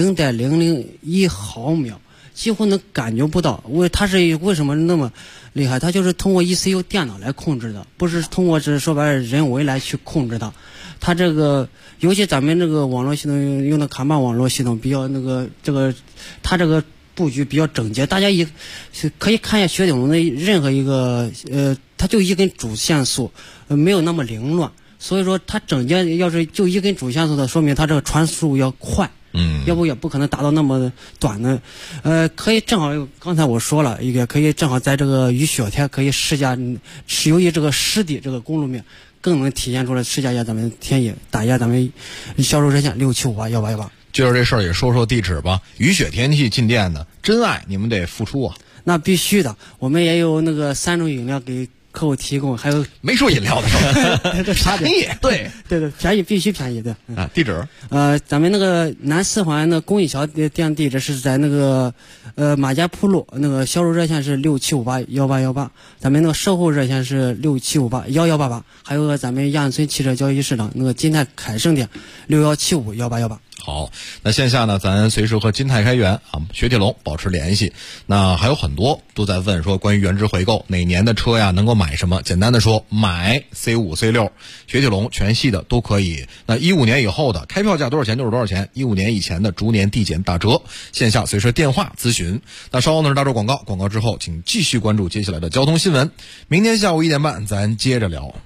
0.001毫秒，几乎能感觉不到。它是为什么那么厉害？它就是通过 ECU 电脑来控制的，不是通过说白了人为来去控制它。它这个尤其咱们这个网络系统用的卡曼网络系统比较它这个布局比较整洁，大家可以看一下雪铁龙的任何一个它就一根主线索，没有那么凌乱，所以说它整洁要是就一根主线索的，说明它这个传输要快，要不也不可能达到那么短的。可以正好刚才我说了，也可以正好在这个雨雪天可以试驾，由于这个湿地这个公路面更能体现出来试驾一下咱们天翼，打一下咱们销售热线67581818。 就是这事儿也说说地址吧。雨雪天气进店的真爱，你们得付出啊。 那必须的，我们也有那个3种饮料给客户提供，还有没说饮料的时候便宜，对， 便宜必须便宜的啊。地址咱们那个南4环的公益桥店地址是在那个马家铺路，那个销售热线是67581818，咱们那个售后热线是67581188，还有咱们亚运村汽车交易市场那个金泰凯盛店61751818。 好，那线下呢，咱随时和金泰开源啊、雪铁龙保持联系。那还有很多都在问说关于原值回购，哪年的车呀能够买什么？简单的说，买 C5、C6，雪铁龙全系的都可以。那15年以后的开票价多少钱就是多少钱，15年以前的逐年递减打折。线下随时电话咨询。那稍后呢是大洲广告，广告之后请继续关注接下来的交通新闻。明天下午1点半咱接着聊。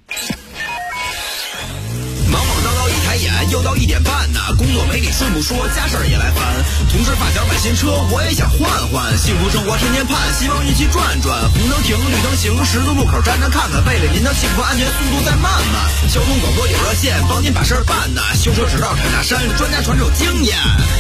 忙忙叨叨一抬眼，又到1点半呢。工作没理顺不说，家事儿也来烦。同事发小买新车，我也想换换。幸福生活天天盼，希望一起转转。红灯停，绿灯行，十字路口站站看看。为了您的幸福安全，速度再慢慢。交通广播有热线，帮您把事儿办呢。修车直到产大山，专家传授经验。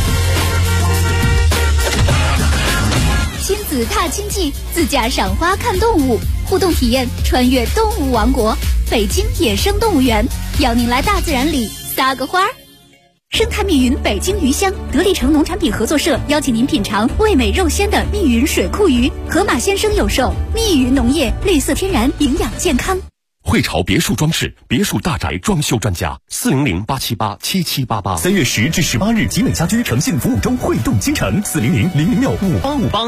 亲子踏青记，自驾赏花看动物，互动体验穿越动物王国，北京野生动物园，邀您来大自然里撒个花儿。生态密云北京鱼乡得力城农产品合作社邀请您品尝味美肉鲜的密云水库鱼，河马先生有售。密云农业，绿色天然，营养健康。 汇潮别墅装饰，别墅大宅装修专家，400-878-7788。3月10至18日，集美家居诚信服务周汇动京城，400-006-5858。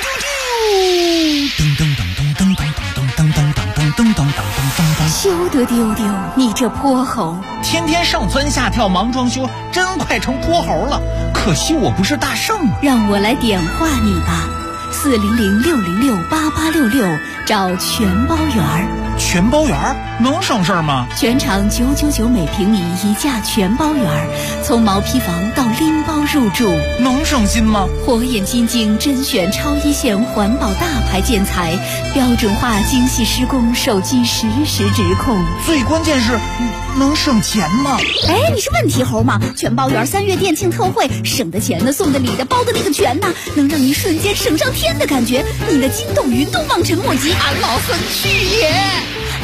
噔噔噔噔噔噔噔噔噔噔噔噔噔噔噔。 休得丢丢，你这泼猴！ 天天上蹿下跳忙装修，真快成泼猴了。可惜我不是大圣啊。 让我来点化你吧，400-606-8866，找全包园儿。 全包园能省事儿吗？ 全场999每平米一价全包园，从毛坯房到拎包入住， 能省心吗？ 火眼金睛甄选超一线环保大牌建材，标准化精细施工，手机实时直控。 最关键是能省钱吗？ 哎，你是问题猴吗？全包园3月店庆特惠，省的钱的，送的礼的，包的那个全呢，能让你瞬间省上天的感觉，你的筋斗云都望尘莫及，俺老孙去也！哎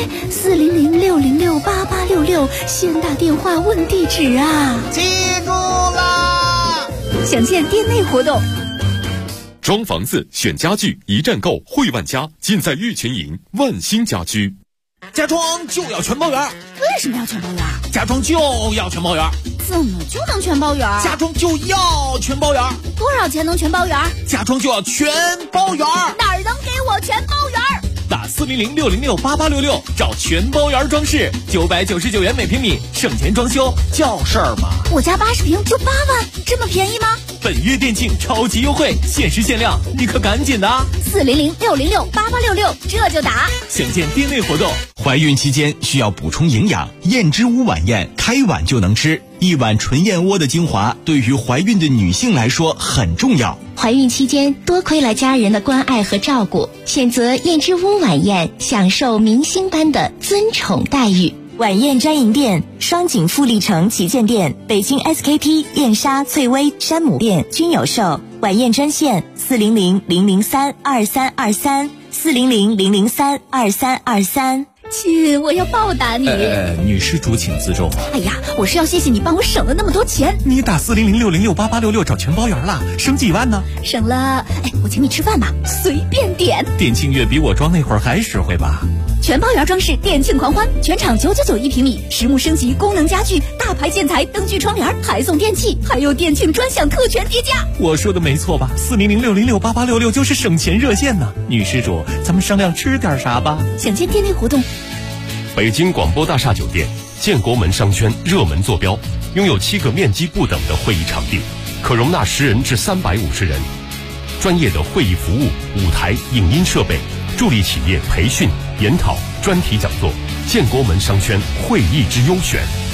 ，400-606-8866，先打电话问地址啊！ 记住啦！ 详见店内活动。 装房子选家具，一站购汇万家，尽在玉群营万兴家居。 家装就要全包圆。 为什么要全包圆？ 家装就要全包圆。 怎么就能全包圆？ 家装就要全包圆。 多少钱能全包圆？ 家装就要全包圆。 哪儿能给我全包圆？ 打400-606-8866找全包园装饰，999元每平米，省钱装修叫事儿吗？ 我家80平就8万，这么便宜吗？ 本月店庆超级优惠，限时限量，你可赶紧的啊！400-606-8866，这就打。详见店内活动。 怀孕期间需要补充营养，燕之屋晚宴开碗就能吃，一碗纯燕窝的精华对于怀孕的女性来说很重要。 怀孕期间多亏了家人的关爱和照顾，选择燕之屋晚宴，享受明星般的尊宠待遇。 晚宴专营店：双井富力城旗舰店、北京 SKP、燕莎、翠微、山姆店均有售。晚宴专线400-003-2323 400-003-2323。 亲，我要报答你。 女施主请自重。 哎呀，我是要谢谢你帮我省了那么多钱。 你打400-606-8866找全包园了，省几万呢？ 省了，我请你吃饭吧，随便点。 店庆月比我装那会儿还实惠吧？ 全包园装饰店庆狂欢，全场999一平米，实木升级，功能家具，大牌建材，灯具窗帘，还送电器，还有店庆专享特权叠加。 我说的没错吧？400-606-8866就是省钱热线呢。女施主，咱们商量吃点啥吧？ 想见店内活动。 北京广播大厦酒店，建国门商圈热门坐标，拥有7个面积不等的会议场地，可容纳10人至350人，专业的会议服务、舞台、影音设备，助力企业培训、研讨、专题讲座，建国门商圈会议之优选。